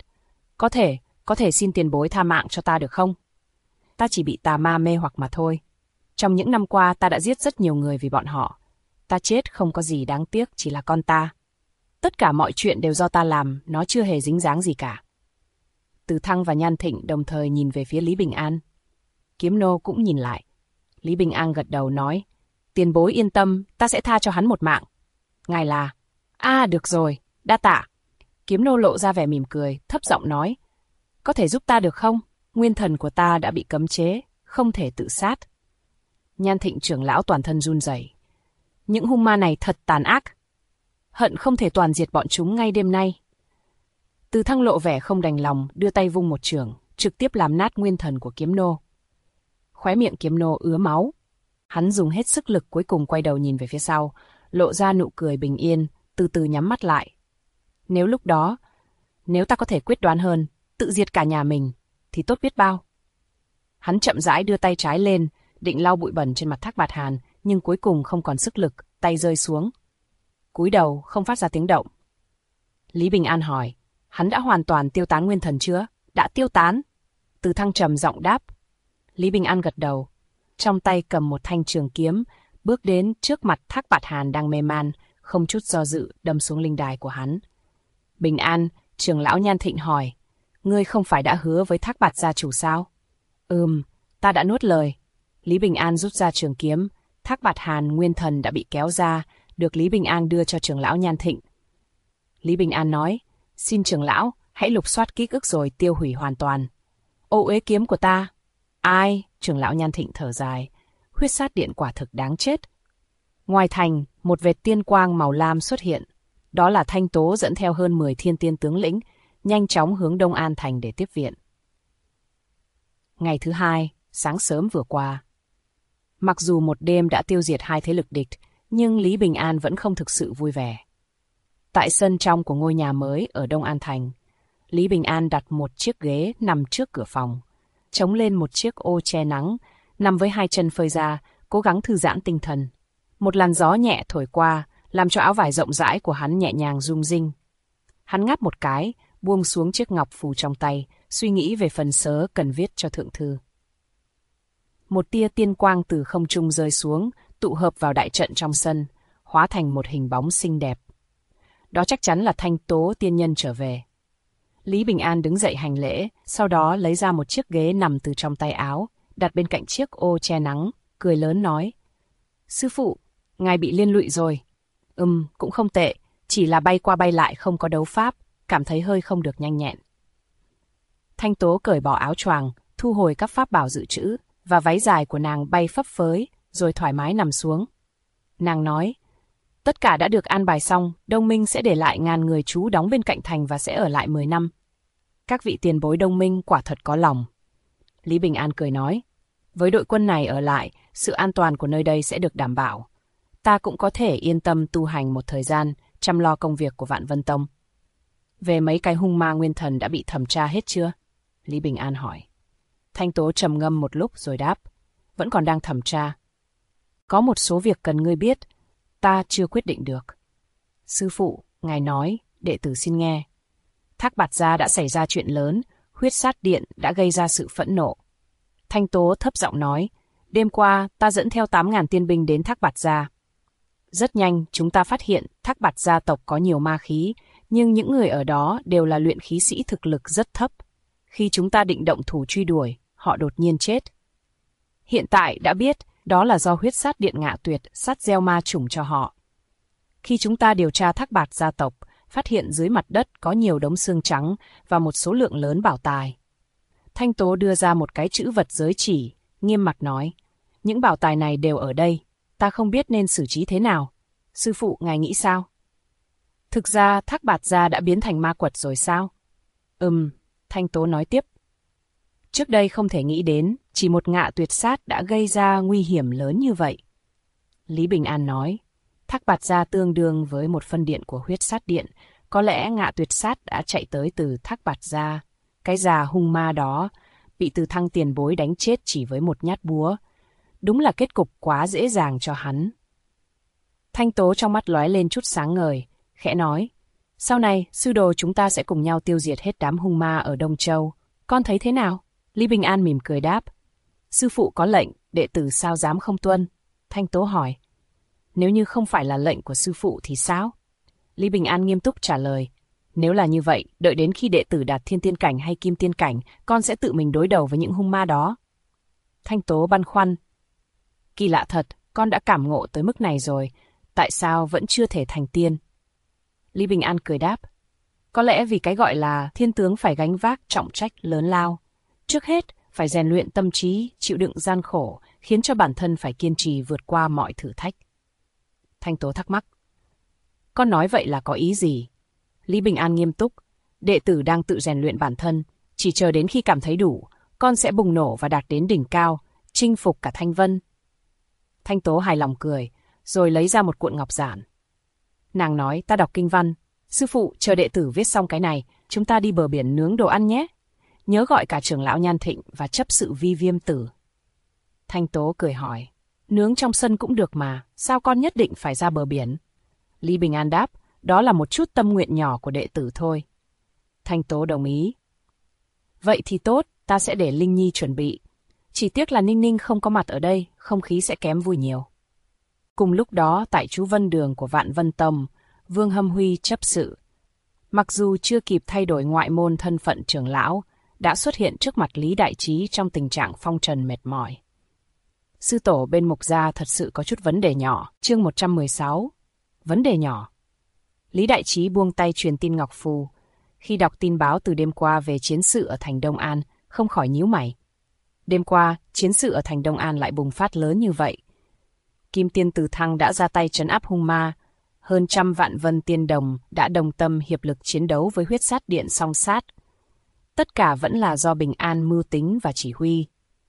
Có thể xin tiền bối tha mạng cho ta được không? Ta chỉ bị tà ma mê hoặc mà thôi. Trong những năm qua ta đã giết rất nhiều người vì bọn họ. Ta chết không có gì đáng tiếc, chỉ là con ta. Tất cả mọi chuyện đều do ta làm, nó chưa hề dính dáng gì cả. Từ Thăng và Nhan Thịnh đồng thời nhìn về phía Lý Bình An. Kiếm nô cũng nhìn lại. Lý Bình An gật đầu nói, tiền bối yên tâm, ta sẽ tha cho hắn một mạng. Ngài là... được rồi, đa tạ. Kiếm nô lộ ra vẻ mỉm cười, thấp giọng nói, có thể giúp ta được không? Nguyên thần của ta đã bị cấm chế, không thể tự sát. Nhan Thịnh trưởng lão toàn thân run rẩy. Những hung ma này thật tàn ác. Hận không thể toàn diệt bọn chúng ngay đêm nay. Từ Thăng lộ vẻ không đành lòng, đưa tay vung một chưởng, trực tiếp làm nát nguyên thần của kiếm nô. Khóe miệng kiếm nô ứa máu. Hắn dùng hết sức lực cuối cùng quay đầu nhìn về phía sau, lộ ra nụ cười bình yên, từ từ nhắm mắt lại, Nếu ta có thể quyết đoán hơn, tự diệt cả nhà mình, thì tốt biết bao. Hắn chậm rãi đưa tay trái lên, định lau bụi bẩn trên mặt Thác Bạt Hàn, nhưng cuối cùng không còn sức lực, tay rơi xuống. Cúi đầu, không phát ra tiếng động. Lý Bình An hỏi, hắn đã hoàn toàn tiêu tán nguyên thần chưa? Đã tiêu tán. Từ Thăng trầm giọng đáp. Lý Bình An gật đầu, trong tay cầm một thanh trường kiếm, bước đến trước mặt Thác Bạt Hàn đang mê man, không chút do dự đâm xuống linh đài của hắn. Bình An, trưởng lão Nhan Thịnh hỏi, ngươi không phải đã hứa với Thác Bạt gia chủ sao? Ta đã nuốt lời. Lý Bình An rút ra trường kiếm, Thác Bạt Hàn nguyên thần đã bị kéo ra, được Lý Bình An đưa cho trưởng lão Nhan Thịnh. Lý Bình An nói, xin trưởng lão, hãy lục soát ký ức rồi tiêu hủy hoàn toàn. Ô uế kiếm của ta. Ai? Trưởng lão Nhan Thịnh thở dài, huyết sát điện quả thực đáng chết. Ngoài thành, một vệt tiên quang màu lam xuất hiện. Đó là Thanh Tố dẫn theo hơn 10 thiên tiên tướng lĩnh, nhanh chóng hướng Đông An thành để tiếp viện. Ngày thứ hai, sáng sớm vừa qua. Mặc dù một đêm đã tiêu diệt 2 thế lực địch, nhưng Lý Bình An vẫn không thực sự vui vẻ. Tại sân trong của ngôi nhà mới ở Đông An thành, Lý Bình An đặt một chiếc ghế nằm trước cửa phòng, chống lên một chiếc ô che nắng, nằm với 2 chân phơi ra, cố gắng thư giãn tinh thần. Một làn gió nhẹ thổi qua, làm cho áo vải rộng rãi của hắn nhẹ nhàng rung rinh. Hắn ngáp một cái, buông xuống chiếc ngọc phù trong tay, suy nghĩ về phần sớ cần viết cho thượng thư. Một tia tiên quang từ không trung rơi xuống, tụ hợp vào đại trận trong sân, hóa thành một hình bóng xinh đẹp. Đó chắc chắn là Thanh Tố tiên nhân trở về. Lý Bình An đứng dậy hành lễ, sau đó lấy ra một chiếc ghế nằm từ trong tay áo, đặt bên cạnh chiếc ô che nắng, cười lớn nói. Sư phụ, ngài bị liên lụy rồi. Cũng không tệ, chỉ là bay qua bay lại không có đấu pháp, cảm thấy hơi không được nhanh nhẹn. Thanh Tố cởi bỏ áo choàng, thu hồi các pháp bảo dự trữ, và váy dài của nàng bay phấp phới, rồi thoải mái nằm xuống. Nàng nói, tất cả đã được an bài xong, Đông Minh sẽ để lại 1000 người trú đóng bên cạnh thành và sẽ ở lại 10 năm. Các vị tiền bối Đông Minh quả thật có lòng. Lý Bình An cười nói, với đội quân này ở lại, sự an toàn của nơi đây sẽ được đảm bảo. Ta cũng có thể yên tâm tu hành một thời gian, chăm lo công việc của Vạn Vân Tông. Về mấy cái hung ma nguyên thần đã bị thẩm tra hết chưa? Lý Bình An hỏi. Thanh Tố trầm ngâm một lúc rồi đáp, vẫn còn đang thẩm tra. Có một số việc cần ngươi biết, ta chưa quyết định được. Sư phụ, ngài nói, đệ tử xin nghe. Thác Bạt gia đã xảy ra chuyện lớn, huyết sát điện đã gây ra sự phẫn nộ. Thanh Tố thấp giọng nói, đêm qua ta dẫn theo 8.000 tiên binh đến Thác Bạt gia. Rất nhanh chúng ta phát hiện Thác Bạt gia tộc có nhiều ma khí, nhưng những người ở đó đều là luyện khí sĩ thực lực rất thấp. Khi chúng ta định động thủ truy đuổi, họ đột nhiên chết. Hiện tại đã biết đó là do huyết sát điện Ngạ Tuyệt sát gieo ma chủng cho họ. Khi chúng ta điều tra Thác Bạt gia tộc, phát hiện dưới mặt đất có nhiều đống xương trắng và một số lượng lớn bảo tài. Thanh Tố đưa ra một cái chữ vật giới chỉ, nghiêm mặt nói, những bảo tài này đều ở đây, ta không biết nên xử trí thế nào. Sư phụ, ngài nghĩ sao? Thực ra Thác Bạt gia đã biến thành ma quật rồi sao? Thanh Tố nói tiếp. Trước đây không thể nghĩ đến, chỉ một Ngạ Tuyệt sát đã gây ra nguy hiểm lớn như vậy. Lý Bình An nói, Thác Bạt gia tương đương với một phân điện của huyết sát điện, có lẽ Ngạ Tuyệt sát đã chạy tới từ Thác Bạt gia. Cái già hung ma đó bị Từ Thăng tiền bối đánh chết chỉ với một nhát búa. Đúng là kết cục quá dễ dàng cho hắn. Thanh Tố trong mắt lóe lên chút sáng ngời, khẽ nói, sau này sư đồ chúng ta sẽ cùng nhau tiêu diệt hết đám hung ma ở Đông Châu. Con thấy thế nào? Lý Bình An mỉm cười đáp, sư phụ có lệnh, đệ tử sao dám không tuân? Thanh Tố hỏi, nếu như không phải là lệnh của sư phụ thì sao? Lý Bình An nghiêm túc trả lời, nếu là như vậy, đợi đến khi đệ tử đạt thiên tiên cảnh hay kim tiên cảnh, con sẽ tự mình đối đầu với những hung ma đó. Thanh Tố băn khoăn, kỳ lạ thật, con đã cảm ngộ tới mức này rồi, tại sao vẫn chưa thể thành tiên? Lý Bình An cười đáp, có lẽ vì cái gọi là thiên tướng phải gánh vác trọng trách lớn lao. Trước hết, phải rèn luyện tâm trí, chịu đựng gian khổ, khiến cho bản thân phải kiên trì vượt qua mọi thử thách. Thanh Tố thắc mắc, con nói vậy là có ý gì? Lý Bình An nghiêm túc, đệ tử đang tự rèn luyện bản thân, chỉ chờ đến khi cảm thấy đủ, con sẽ bùng nổ và đạt đến đỉnh cao, chinh phục cả Thanh Vân. Thanh Tố hài lòng cười, rồi lấy ra một cuộn ngọc giản. Nàng nói, ta đọc kinh văn, Sư phụ, chờ đệ tử viết xong cái này, chúng ta đi bờ biển nướng đồ ăn nhé. Nhớ gọi cả trưởng lão Nhan Thịnh và chấp sự Vi Viêm Tử. Thanh Tố cười hỏi, nướng trong sân cũng được mà, sao con nhất định phải ra bờ biển? Lý Bình An đáp, đó là một chút tâm nguyện nhỏ của đệ tử thôi. Thanh Tố đồng ý. Vậy thì tốt, ta sẽ để Linh Nhi chuẩn bị. Chỉ tiếc là Ninh Ninh không có mặt ở đây, không khí sẽ kém vui nhiều. Cùng lúc đó, tại chú Vân Đường của Vạn Vân Tông, Vương Hâm Huy chấp sự. Mặc dù chưa kịp thay đổi ngoại môn thân phận trưởng lão, đã xuất hiện trước mặt Lý Đại Trí trong tình trạng phong trần mệt mỏi. Sư tổ bên Mục gia thật sự có chút vấn đề nhỏ. Chương 116. Vấn đề nhỏ. Lý Đại Trí buông tay truyền tin ngọc phù. Khi đọc tin báo từ đêm qua về chiến sự ở thành Đông An, không khỏi nhíu mày. Đêm qua, chiến sự ở thành Đông An lại bùng phát lớn như vậy. Kim Tiên Từ Thăng đã ra tay trấn áp hung ma. Hơn 100 vạn vân tiên đồng đã đồng tâm hiệp lực chiến đấu với huyết sát điện song sát. Tất cả vẫn là do Bình An mưu tính và chỉ huy.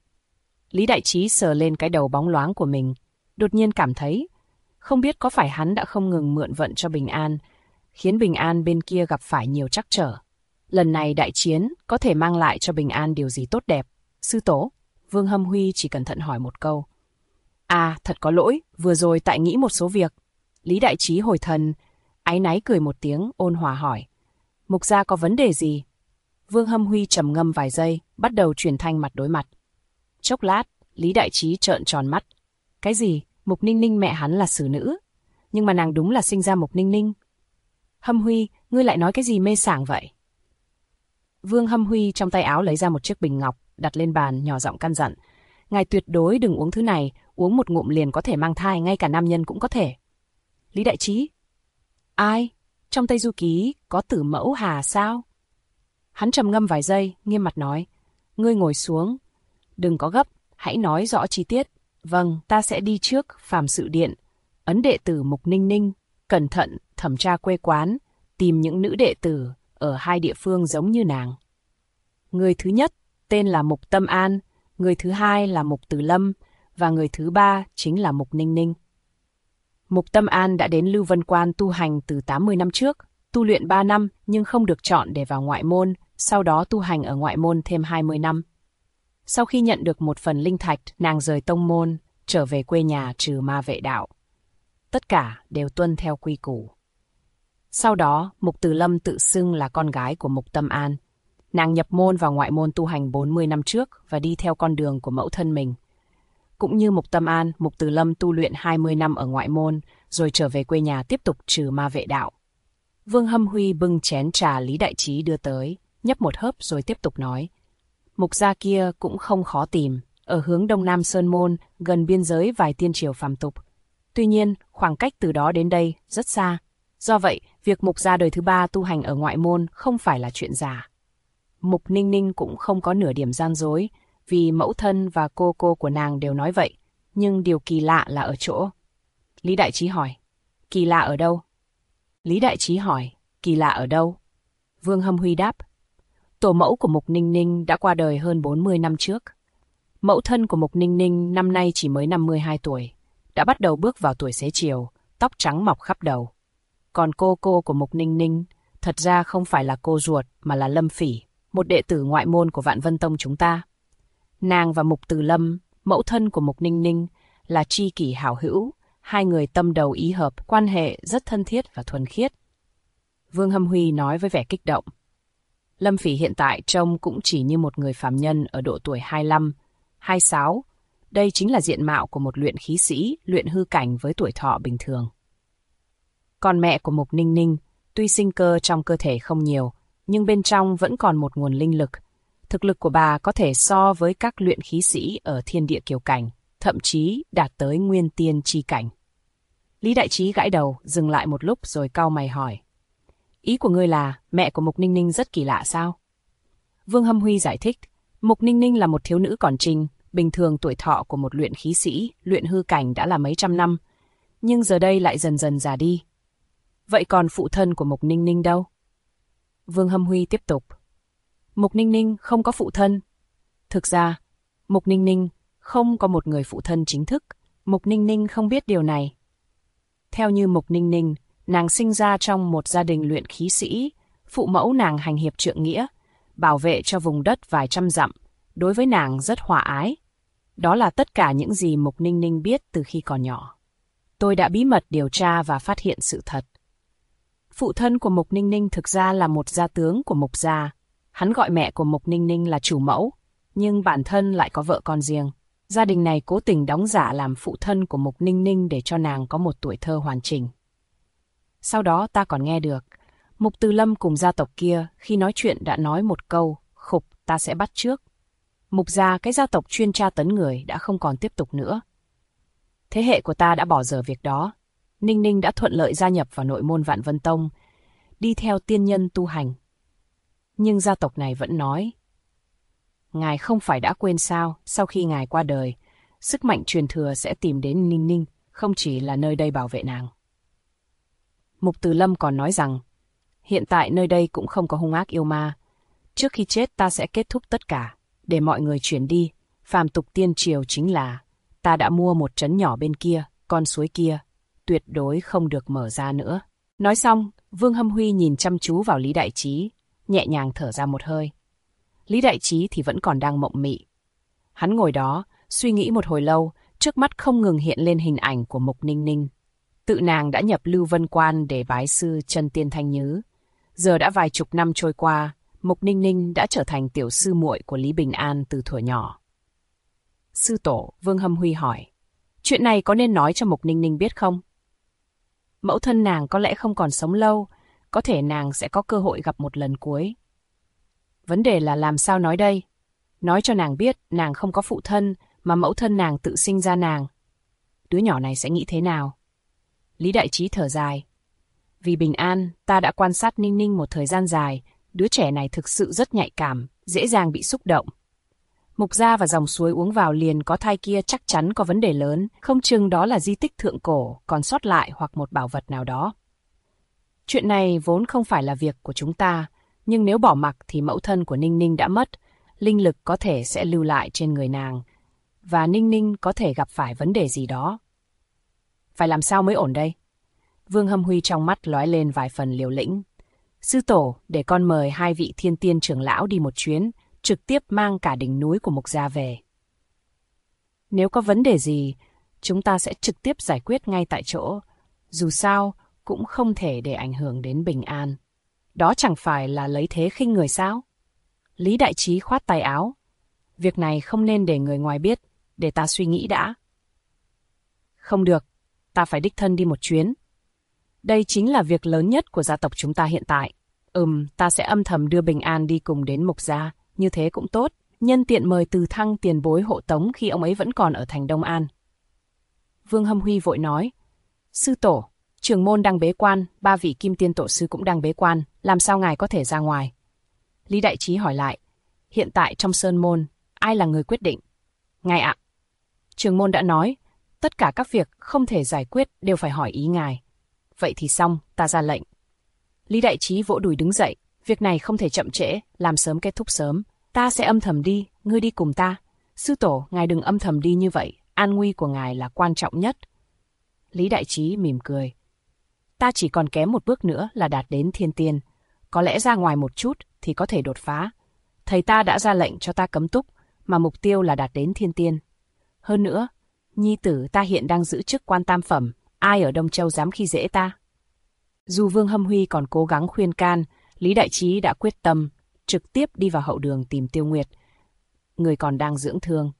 Lý Đại Trí sờ lên cái đầu bóng loáng của mình, đột nhiên cảm thấy, không biết có phải hắn đã không ngừng mượn vận cho Bình An, khiến Bình An bên kia gặp phải nhiều trắc trở. Lần này đại chiến có thể mang lại cho Bình An điều gì tốt đẹp? Sư tổ, Vương Hâm Huy chỉ cẩn thận hỏi một câu. À, thật có lỗi, vừa rồi tại nghĩ một số việc. Lý Đại Trí hồi thần, áy náy cười một tiếng, ôn hòa hỏi. Mục gia có vấn đề gì? Vương Hâm Huy trầm ngâm vài giây, bắt đầu chuyển thanh mặt đối mặt. Chốc lát, Lý Đại Trí trợn tròn mắt. Cái gì? Mục Ninh Ninh mẹ hắn là xử nữ. Nhưng mà nàng đúng là sinh ra Mục Ninh Ninh. Hâm Huy, ngươi lại nói cái gì mê sảng vậy? Vương Hâm Huy trong tay áo lấy ra một chiếc bình ngọc, đặt lên bàn, nhỏ giọng căn dặn. Ngài tuyệt đối đừng uống thứ này, uống một ngụm liền có thể mang thai, ngay cả nam nhân cũng có thể. Lý Đại Trí. Ai? Trong Tây Du Ký có Tử Mẫu Hà sao? Hắn trầm ngâm vài giây, nghiêm mặt nói. Ngươi ngồi xuống. Đừng có gấp, hãy nói rõ chi tiết. Vâng, ta sẽ đi trước Phàm Sự Điện, ấn đệ tử Mục Ninh Ninh, cẩn thận thẩm tra quê quán, tìm những nữ đệ tử ở 2 địa phương giống như nàng. Người thứ nhất tên là Mục Tâm An, người thứ hai là Mục Từ Lâm, và người thứ ba chính là Mục Ninh Ninh. Mục Tâm An đã đến Lưu Vân Quan tu hành từ 80 năm trước, tu luyện 3 năm nhưng không được chọn để vào ngoại môn, sau đó tu hành ở ngoại môn thêm 20 năm. Sau khi nhận được một phần linh thạch, nàng rời tông môn, trở về quê nhà trừ ma vệ đạo. Tất cả đều tuân theo quy củ. Sau đó, Mục Từ Lâm tự xưng là con gái của Mục Tâm An. Nàng nhập môn vào ngoại môn tu hành 40 năm trước và đi theo con đường của mẫu thân mình. Cũng như Mục Tâm An, Mục Từ Lâm tu luyện 20 năm ở ngoại môn, rồi trở về quê nhà tiếp tục trừ ma vệ đạo. Vương Hâm Huy bưng chén trà Lý Đại Trí đưa tới, nhấp một hớp rồi tiếp tục nói. Mục gia kia cũng không khó tìm, ở hướng đông nam Sơn Môn, gần biên giới vài tiên triều phàm tục. Tuy nhiên, khoảng cách từ đó đến đây rất xa. Do vậy, việc Mục gia đời thứ 3 tu hành ở ngoại môn không phải là chuyện giả. Mục Ninh Ninh cũng không có nửa điểm gian dối, vì mẫu thân và cô của nàng đều nói vậy. Nhưng điều kỳ lạ là ở chỗ. Lý Đại Trí hỏi, kỳ lạ ở đâu? Lý Đại Trí hỏi, kỳ lạ ở đâu? Vương Hâm Huy đáp, tổ mẫu của Mục Ninh Ninh đã qua đời hơn 40 năm trước. Mẫu thân của Mục Ninh Ninh năm nay chỉ mới 52 tuổi, đã bắt đầu bước vào tuổi xế chiều, tóc trắng mọc khắp đầu. Còn cô của Mục Ninh Ninh, thật ra không phải là cô ruột mà là Lâm Phỉ, một đệ tử ngoại môn của Vạn Vân Tông chúng ta. Nàng và Mục Từ Lâm, mẫu thân của Mục Ninh Ninh, là tri kỷ hảo hữu, hai người tâm đầu ý hợp, quan hệ rất thân thiết và thuần khiết. Vương Hâm Huy nói với vẻ kích động. Lâm Phỉ hiện tại trông cũng chỉ như một người phàm nhân ở độ tuổi 25, 26. Đây chính là diện mạo của một luyện khí sĩ, luyện hư cảnh với tuổi thọ bình thường. Còn mẹ của Mục Ninh Ninh, tuy sinh cơ trong cơ thể không nhiều, nhưng bên trong vẫn còn một nguồn linh lực. Thực lực của bà có thể so với các luyện khí sĩ ở thiên địa kiều cảnh, thậm chí đạt tới nguyên tiên chi cảnh. Lý Đại Trí gãi đầu, dừng lại một lúc rồi cau mày hỏi. Ý của ngươi là mẹ của Mục Ninh Ninh rất kỳ lạ sao? Vương Hâm Huy giải thích, Mục Ninh Ninh là một thiếu nữ còn trinh, bình thường tuổi thọ của một luyện khí sĩ, luyện hư cảnh đã là mấy trăm năm, nhưng giờ đây lại dần dần già đi. Vậy còn phụ thân của Mục Ninh Ninh đâu? Vương Hâm Huy tiếp tục. Mục Ninh Ninh không có phụ thân. Thực ra, Mục Ninh Ninh không có một người phụ thân chính thức. Mục Ninh Ninh không biết điều này. Theo như Mục Ninh Ninh, Nàng sinh ra trong một gia đình luyện khí sĩ, phụ mẫu nàng hành hiệp trượng nghĩa, bảo vệ cho vùng đất vài trăm dặm, đối với nàng rất hòa ái. Đó là tất cả những gì Mục Ninh Ninh biết từ khi còn nhỏ. Tôi đã bí mật điều tra và phát hiện sự thật. Phụ thân của Mục Ninh Ninh thực ra là một gia tướng của Mục gia. Hắn gọi mẹ của Mục Ninh Ninh là chủ mẫu, nhưng bản thân lại có vợ con riêng. Gia đình này cố tình đóng giả làm phụ thân của Mục Ninh Ninh để cho nàng có một tuổi thơ hoàn chỉnh. Sau đó ta còn nghe được, Mục Từ Lâm cùng gia tộc kia khi nói chuyện đã nói một câu, khục, ta sẽ bắt trước. Mục gia, cái gia tộc chuyên tra tấn người, đã không còn tiếp tục nữa. Thế hệ của ta đã bỏ dở việc đó. Ninh Ninh đã thuận lợi gia nhập vào nội môn Vạn Vân Tông, đi theo tiên nhân tu hành. Nhưng gia tộc này vẫn nói, ngài không phải đã quên sao, sau khi ngài qua đời, sức mạnh truyền thừa sẽ tìm đến Ninh Ninh, không chỉ là nơi đây bảo vệ nàng. Mục Từ Lâm còn nói rằng, hiện tại nơi đây cũng không có hung ác yêu ma. Trước khi chết ta sẽ kết thúc tất cả, để mọi người chuyển đi. Phàm tục tiên triều chính là, ta đã mua một trấn nhỏ bên kia, con suối kia, tuyệt đối không được mở ra nữa. Nói xong, Vương Hâm Huy nhìn chăm chú vào Lý Đại Trí, nhẹ nhàng thở ra một hơi. Lý Đại Trí thì vẫn còn đang mộng mị. Hắn ngồi đó, suy nghĩ một hồi lâu, trước mắt không ngừng hiện lên hình ảnh của Mục Ninh Ninh. Tự nàng đã nhập Lưu Vân Quan để bái sư Chân Tiên Thanh Nhứ. Giờ đã vài chục năm trôi qua, Mục Ninh Ninh đã trở thành tiểu sư muội của Lý Bình An từ thuở nhỏ. Sư tổ, Vương Hâm Huy hỏi, chuyện này có nên nói cho Mục Ninh Ninh biết không? Mẫu thân nàng có lẽ không còn sống lâu, có thể nàng sẽ có cơ hội gặp một lần cuối. Vấn đề là làm sao nói đây? Nói cho nàng biết nàng không có phụ thân, mà mẫu thân nàng tự sinh ra nàng. Đứa nhỏ này sẽ nghĩ thế nào? Lý Đại Trí thở dài. Vì Bình An, ta đã quan sát Ninh Ninh một thời gian dài, đứa trẻ này thực sự rất nhạy cảm, dễ dàng bị xúc động. Mục gia và dòng suối uống vào liền có thai kia chắc chắn có vấn đề lớn, không chừng đó là di tích thượng cổ còn sót lại hoặc một bảo vật nào đó. Chuyện này vốn không phải là việc của chúng ta, nhưng nếu bỏ mặc thì mẫu thân của Ninh Ninh đã mất, linh lực có thể sẽ lưu lại trên người nàng, và Ninh Ninh có thể gặp phải vấn đề gì đó. Phải làm sao mới ổn đây? Vương Hâm Huy trong mắt lóe lên vài phần liều lĩnh. Sư tổ, để con mời 2 vị thiên tiên trưởng lão đi một chuyến, trực tiếp mang cả đỉnh núi của Mục gia về. Nếu có vấn đề gì, chúng ta sẽ trực tiếp giải quyết ngay tại chỗ. Dù sao, cũng không thể để ảnh hưởng đến Bình An. Đó chẳng phải là lấy thế khinh người sao? Lý Đại Trí khoát tay áo. Việc này không nên để người ngoài biết, để ta suy nghĩ đã. Không được, ta phải đích thân đi một chuyến. Đây chính là việc lớn nhất của gia tộc chúng ta hiện tại. Ta sẽ âm thầm đưa Bình An đi cùng đến Mục gia, như thế cũng tốt. Nhân tiện mời Từ Thăng tiền bối hộ tống khi ông ấy vẫn còn ở thành Đông An. Vương Hâm Huy vội nói, sư tổ, trưởng môn đang bế quan, 3 vị kim tiên tổ sư cũng đang bế quan, làm sao ngài có thể ra ngoài? Lý Đại Trí hỏi lại, hiện tại trong sơn môn, ai là người quyết định? Ngài ạ. Trưởng môn đã nói, tất cả các việc không thể giải quyết đều phải hỏi ý ngài. Vậy thì xong, ta ra lệnh. Lý Đại Trí vỗ đùi đứng dậy, việc này không thể chậm trễ, làm sớm kết thúc sớm. Ta sẽ âm thầm đi, ngươi đi cùng ta. Sư tổ, ngài đừng âm thầm đi như vậy, an nguy của ngài là quan trọng nhất. Lý Đại Trí mỉm cười. Ta chỉ còn kém một bước nữa là đạt đến thiên tiên. Có lẽ ra ngoài một chút thì có thể đột phá. Thầy ta đã ra lệnh cho ta cấm túc, mà mục tiêu là đạt đến thiên tiên. Hơn nữa, nhi tử ta hiện đang giữ chức quan tam phẩm, ai ở Đông Châu dám khi dễ ta? Dù Vương Hâm Huy còn cố gắng khuyên can, Lý Đại Trí đã quyết tâm, trực tiếp đi vào hậu đường tìm Tiêu Nguyệt, người còn đang dưỡng thương.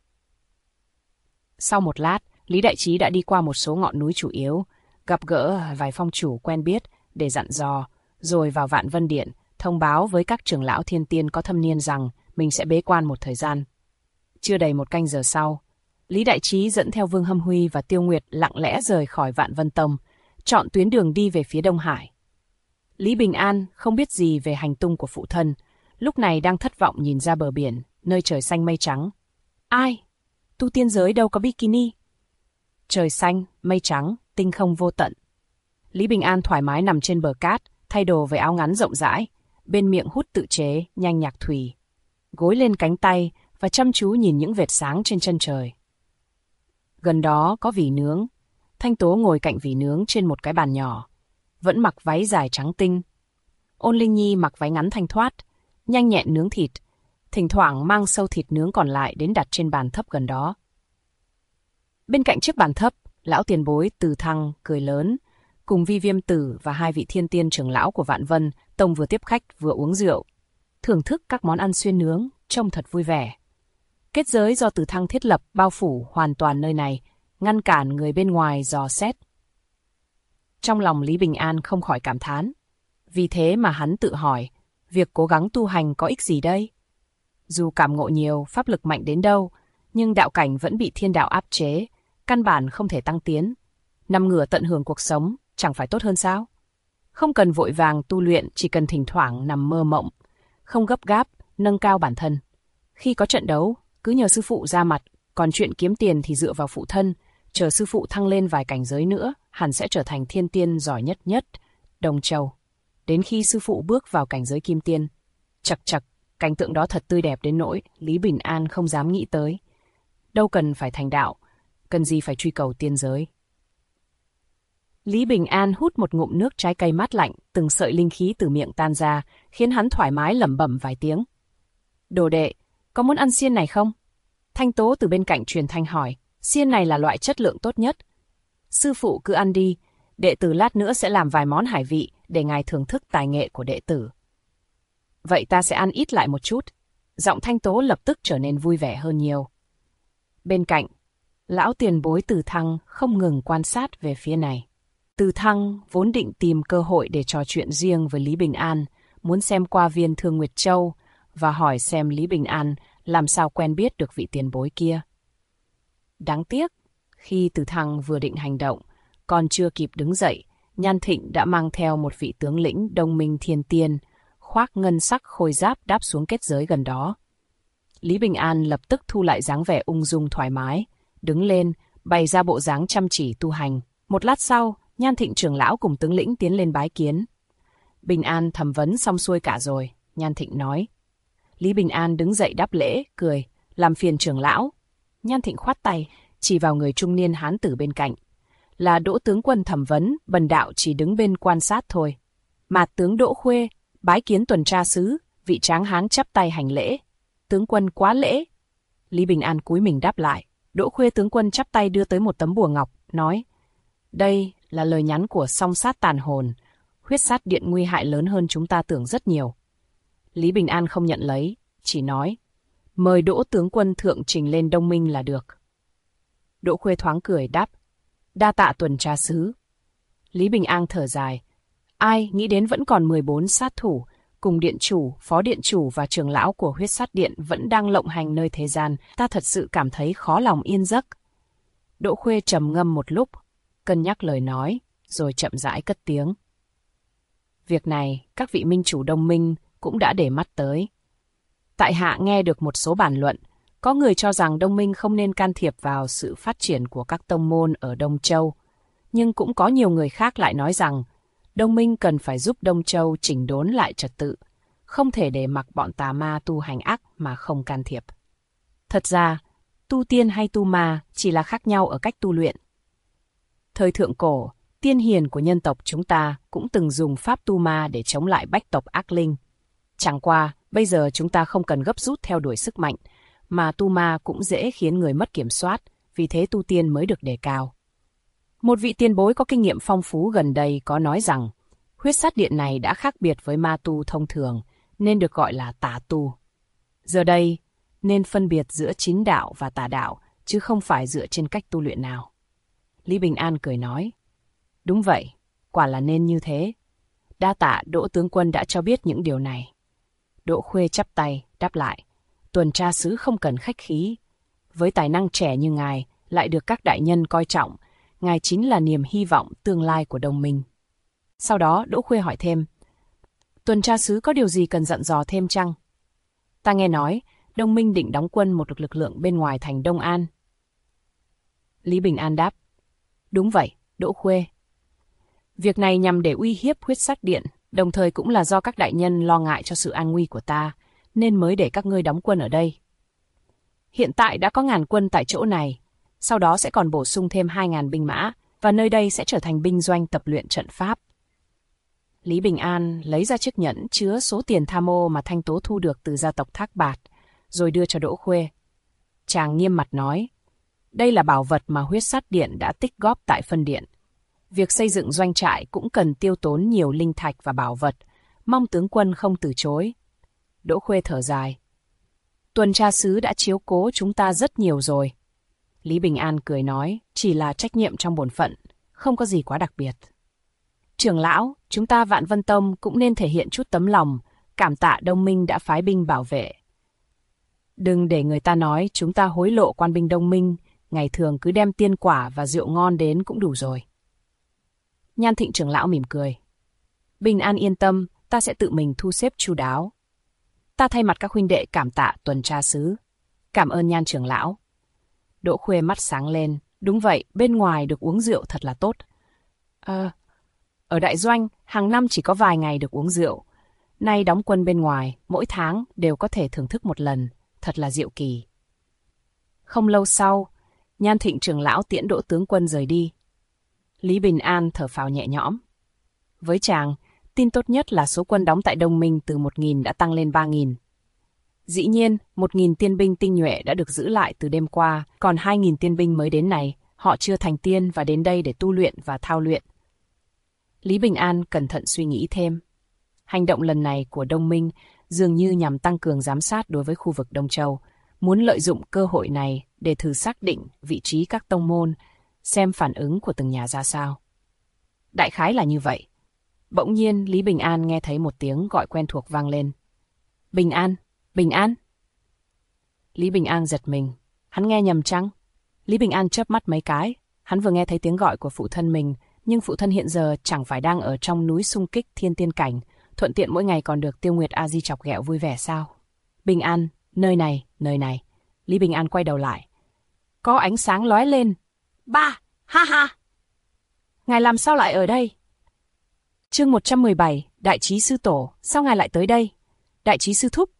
Sau một lát, Lý Đại Trí đã đi qua một số ngọn núi chủ yếu, gặp gỡ vài phong chủ quen biết để dặn dò, rồi vào Vạn Vân Điện, thông báo với các trưởng lão thiên tiên có thâm niên rằng mình sẽ bế quan một thời gian. Chưa đầy một canh giờ sau, Lý Đại Trí dẫn theo Vương Hâm Huy và Tiêu Nguyệt lặng lẽ rời khỏi Vạn Vân Tông, chọn tuyến đường đi về phía Đông Hải. Lý Bình An không biết gì về hành tung của phụ thân, lúc này đang thất vọng nhìn ra bờ biển, nơi trời xanh mây trắng. Ai? Tu tiên giới đâu có bikini? Trời xanh, mây trắng, tinh không vô tận. Lý Bình An thoải mái nằm trên bờ cát, thay đồ với áo ngắn rộng rãi, bên miệng hút tự chế, nhanh nhạc thủy. Gối lên cánh tay và chăm chú nhìn những vệt sáng trên chân trời. Gần đó có vỉ nướng. Thanh Tố ngồi cạnh vỉ nướng trên một cái bàn nhỏ. vẫn mặc váy dài trắng tinh. Ôn Linh Nhi mặc váy ngắn thanh thoát, nhanh nhẹn nướng thịt, thỉnh thoảng mang sâu thịt nướng còn lại đến đặt trên bàn thấp gần đó. Bên cạnh chiếc bàn thấp, lão tiền bối Từ Thăng cười lớn, cùng Vi Viêm Tử và 2 vị thiên tiên trưởng lão của Vạn Vân Tông vừa tiếp khách vừa uống rượu, thưởng thức các món ăn xuyên nướng, trông thật vui vẻ. Kết giới do Từ Thăng thiết lập bao phủ hoàn toàn nơi này, ngăn cản người bên ngoài dò xét. Trong lòng Lý Bình An không khỏi cảm thán. Vì thế mà hắn tự hỏi, việc cố gắng tu hành có ích gì đây? Dù cảm ngộ nhiều, pháp lực mạnh đến đâu, nhưng đạo cảnh vẫn bị thiên đạo áp chế, căn bản không thể tăng tiến. Nằm ngửa tận hưởng cuộc sống, chẳng phải tốt hơn sao? Không cần vội vàng tu luyện, chỉ cần thỉnh thoảng nằm mơ mộng, không gấp gáp, nâng cao bản thân. Khi có trận đấu, cứ nhờ sư phụ ra mặt, còn chuyện kiếm tiền thì dựa vào phụ thân, chờ sư phụ thăng lên vài cảnh giới nữa, hẳn sẽ trở thành thiên tiên giỏi nhất Đông Châu. Đến khi sư phụ bước vào cảnh giới kim tiên, chậc chậc, cảnh tượng đó thật tươi đẹp đến nỗi Lý Bình An không dám nghĩ tới. Đâu cần phải thành đạo, cần gì phải truy cầu tiên giới. Lý Bình An hút một ngụm nước trái cây mát lạnh, từng sợi linh khí từ miệng tan ra, khiến hắn thoải mái lẩm bẩm vài tiếng. Đồ đệ, có muốn ăn xiên này không? Thanh Tố từ bên cạnh truyền thanh hỏi, xiên này là loại chất lượng tốt nhất. Sư phụ cứ ăn đi, đệ tử lát nữa sẽ làm vài món hải vị để ngài thưởng thức tài nghệ của đệ tử. Vậy ta sẽ ăn ít lại một chút. Giọng Thanh Tố lập tức trở nên vui vẻ hơn nhiều. Bên cạnh, lão tiền bối Từ Thăng không ngừng quan sát về phía này. Từ Thăng vốn định tìm cơ hội để trò chuyện riêng với Lý Bình An, muốn xem qua viên Thương Nguyệt Châu và hỏi xem Lý Bình An làm sao quen biết được vị tiền bối kia. Đáng tiếc, khi Từ Thăng vừa định hành động, còn chưa kịp đứng dậy, Nhan Thịnh đã mang theo một vị tướng lĩnh Đông Minh Thiên Tiên, khoác ngân sắc khôi giáp đáp xuống kết giới gần đó. Lý Bình An lập tức thu lại dáng vẻ ung dung thoải mái, đứng lên, bày ra bộ dáng chăm chỉ tu hành. Một lát sau, Nhan Thịnh trưởng lão cùng tướng lĩnh tiến lên bái kiến. Bình An thẩm vấn xong xuôi cả rồi, Nhan Thịnh nói. Lý Bình An đứng dậy đáp lễ, cười, làm phiền trưởng lão. Nhan Thịnh khoát tay, chỉ vào người trung niên hán tử bên cạnh. Là Đỗ tướng quân thẩm vấn, bần đạo chỉ đứng bên quan sát thôi. Mạt tướng Đỗ Khuê, bái kiến tuần tra sứ, vị tráng hán chắp tay hành lễ. Tướng quân quá lễ. Lý Bình An cúi mình đáp lại. Đỗ Khuê tướng quân chắp tay đưa tới một tấm bùa ngọc, nói. Đây là lời nhắn của song sát tàn hồn. Huyết sát điện nguy hại lớn hơn chúng ta tưởng rất nhiều. Lý Bình An không nhận lấy, chỉ nói. Mời Đỗ tướng quân thượng trình lên Đông Minh là được. Đỗ Khuê thoáng cười đáp. Đa tạ tuần tra sứ. Lý Bình An thở dài. Ai nghĩ đến vẫn còn 14 sát thủ, cùng điện chủ, phó điện chủ và trưởng lão của huyết sát điện vẫn đang lộng hành nơi thế gian, ta thật sự cảm thấy khó lòng yên giấc. Đỗ Khuê trầm ngâm một lúc, cân nhắc lời nói, rồi chậm rãi cất tiếng. Việc này, các vị minh chủ Đông Minh cũng đã để mắt tới. Tại hạ nghe được một số bàn luận, có người cho rằng Đông Minh không nên can thiệp vào sự phát triển của các tông môn ở Đông Châu, nhưng cũng có nhiều người khác lại nói rằng Đông Minh cần phải giúp Đông Châu chỉnh đốn lại trật tự, không thể để mặc bọn tà ma tu hành ác mà không can thiệp. Thật ra, tu tiên hay tu ma chỉ là khác nhau ở cách tu luyện. Thời thượng cổ, tiên hiền của nhân tộc chúng ta cũng từng dùng pháp tu ma để chống lại bách tộc ác linh. Chẳng qua, bây giờ chúng ta không cần gấp rút theo đuổi sức mạnh, mà tu ma cũng dễ khiến người mất kiểm soát, vì thế tu tiên mới được đề cao. Một vị tiền bối có kinh nghiệm phong phú gần đây có nói rằng, huyết sát điện này đã khác biệt với ma tu thông thường, nên được gọi là tà tu. Giờ đây, nên phân biệt giữa chính đạo và tà đạo, chứ không phải dựa trên cách tu luyện nào. Lý Bình An cười nói, đúng vậy, quả là nên như thế. Đa tạ Đỗ tướng quân đã cho biết những điều này. Đỗ Khuê chắp tay, đáp lại, tuần tra sứ không cần khách khí. Với tài năng trẻ như ngài, lại được các đại nhân coi trọng, ngài chính là niềm hy vọng tương lai của Đông Minh. Sau đó Đỗ Khuê hỏi thêm, tuần tra sứ có điều gì cần dặn dò thêm chăng? Ta nghe nói, Đông Minh định đóng quân một lực lượng bên ngoài thành Đông An. Lý Bình An đáp, đúng vậy, Đỗ Khuê. Việc này nhằm để uy hiếp huyết sát điện, đồng thời cũng là do các đại nhân lo ngại cho sự an nguy của ta, nên mới để các ngươi đóng quân ở đây. Hiện tại đã có 1000 quân tại chỗ này, sau đó sẽ còn bổ sung thêm 2000 binh mã, và nơi đây sẽ trở thành binh doanh tập luyện trận pháp. Lý Bình An lấy ra chiếc nhẫn chứa số tiền tham ô mà Thanh Tố thu được từ gia tộc Thác Bạt, rồi đưa cho Đỗ Khuê. Chàng nghiêm mặt nói, đây là bảo vật mà Huyết Sát Điện đã tích góp tại phân điện. Việc xây dựng doanh trại cũng cần tiêu tốn nhiều linh thạch và bảo vật, mong tướng quân không từ chối. Đỗ Khuê thở dài. Tuần tra sứ đã chiếu cố chúng ta rất nhiều rồi. Lý Bình An cười nói, chỉ là trách nhiệm trong bổn phận, không có gì quá đặc biệt. Trưởng lão, chúng ta Vạn Vân Tông cũng nên thể hiện chút tấm lòng, cảm tạ Đông Minh đã phái binh bảo vệ. Đừng để người ta nói chúng ta hối lộ quan binh Đông Minh, ngày thường cứ đem tiên quả và rượu ngon đến cũng đủ rồi. Nhan Thịnh trưởng lão mỉm cười. Bình An yên tâm, ta sẽ tự mình thu xếp chu đáo. Ta thay mặt các huynh đệ cảm tạ tuần tra sứ. Cảm ơn Nhan trưởng lão. Đỗ Khuê mắt sáng lên. Đúng vậy, bên ngoài được uống rượu thật là tốt. Ở đại doanh, hàng năm chỉ có vài ngày được uống rượu. Nay đóng quân bên ngoài, mỗi tháng đều có thể thưởng thức một lần. Thật là diệu kỳ. Không lâu sau, Nhan Thịnh trưởng lão tiễn Đỗ tướng quân rời đi. Lý Bình An thở phào nhẹ nhõm. Với chàng, tin tốt nhất là số quân đóng tại Đông Minh từ 1.000 đã tăng lên 3.000. Dĩ nhiên, 1.000 tiên binh tinh nhuệ đã được giữ lại từ đêm qua, còn 2.000 tiên binh mới đến này, họ chưa thành tiên và đến đây để tu luyện và thao luyện. Lý Bình An cẩn thận suy nghĩ thêm. Hành động lần này của Đông Minh dường như nhằm tăng cường giám sát đối với khu vực Đông Châu, muốn lợi dụng cơ hội này để thử xác định vị trí các tông môn, xem phản ứng của từng nhà ra sao. Đại khái là như vậy. Bỗng nhiên Lý Bình An nghe thấy một tiếng gọi quen thuộc vang lên. Bình An, Bình An. Lý Bình An giật mình. Hắn nghe nhầm chăng? Lý Bình An chớp mắt mấy cái. Hắn vừa nghe thấy tiếng gọi của phụ thân mình, nhưng phụ thân hiện giờ chẳng phải đang ở trong núi xung kích thiên tiên cảnh, thuận tiện mỗi ngày còn được Tiêu Nguyệt A Di chọc ghẹo vui vẻ sao? Bình An, nơi này, nơi này. Lý Bình An quay đầu lại. Có ánh sáng lóe lên. Ba, ha ha. Ngài làm sao lại ở đây? Chương 117, Đại Trí Sư Tổ, sao ngài lại tới đây? Đại Trí Sư Thúc.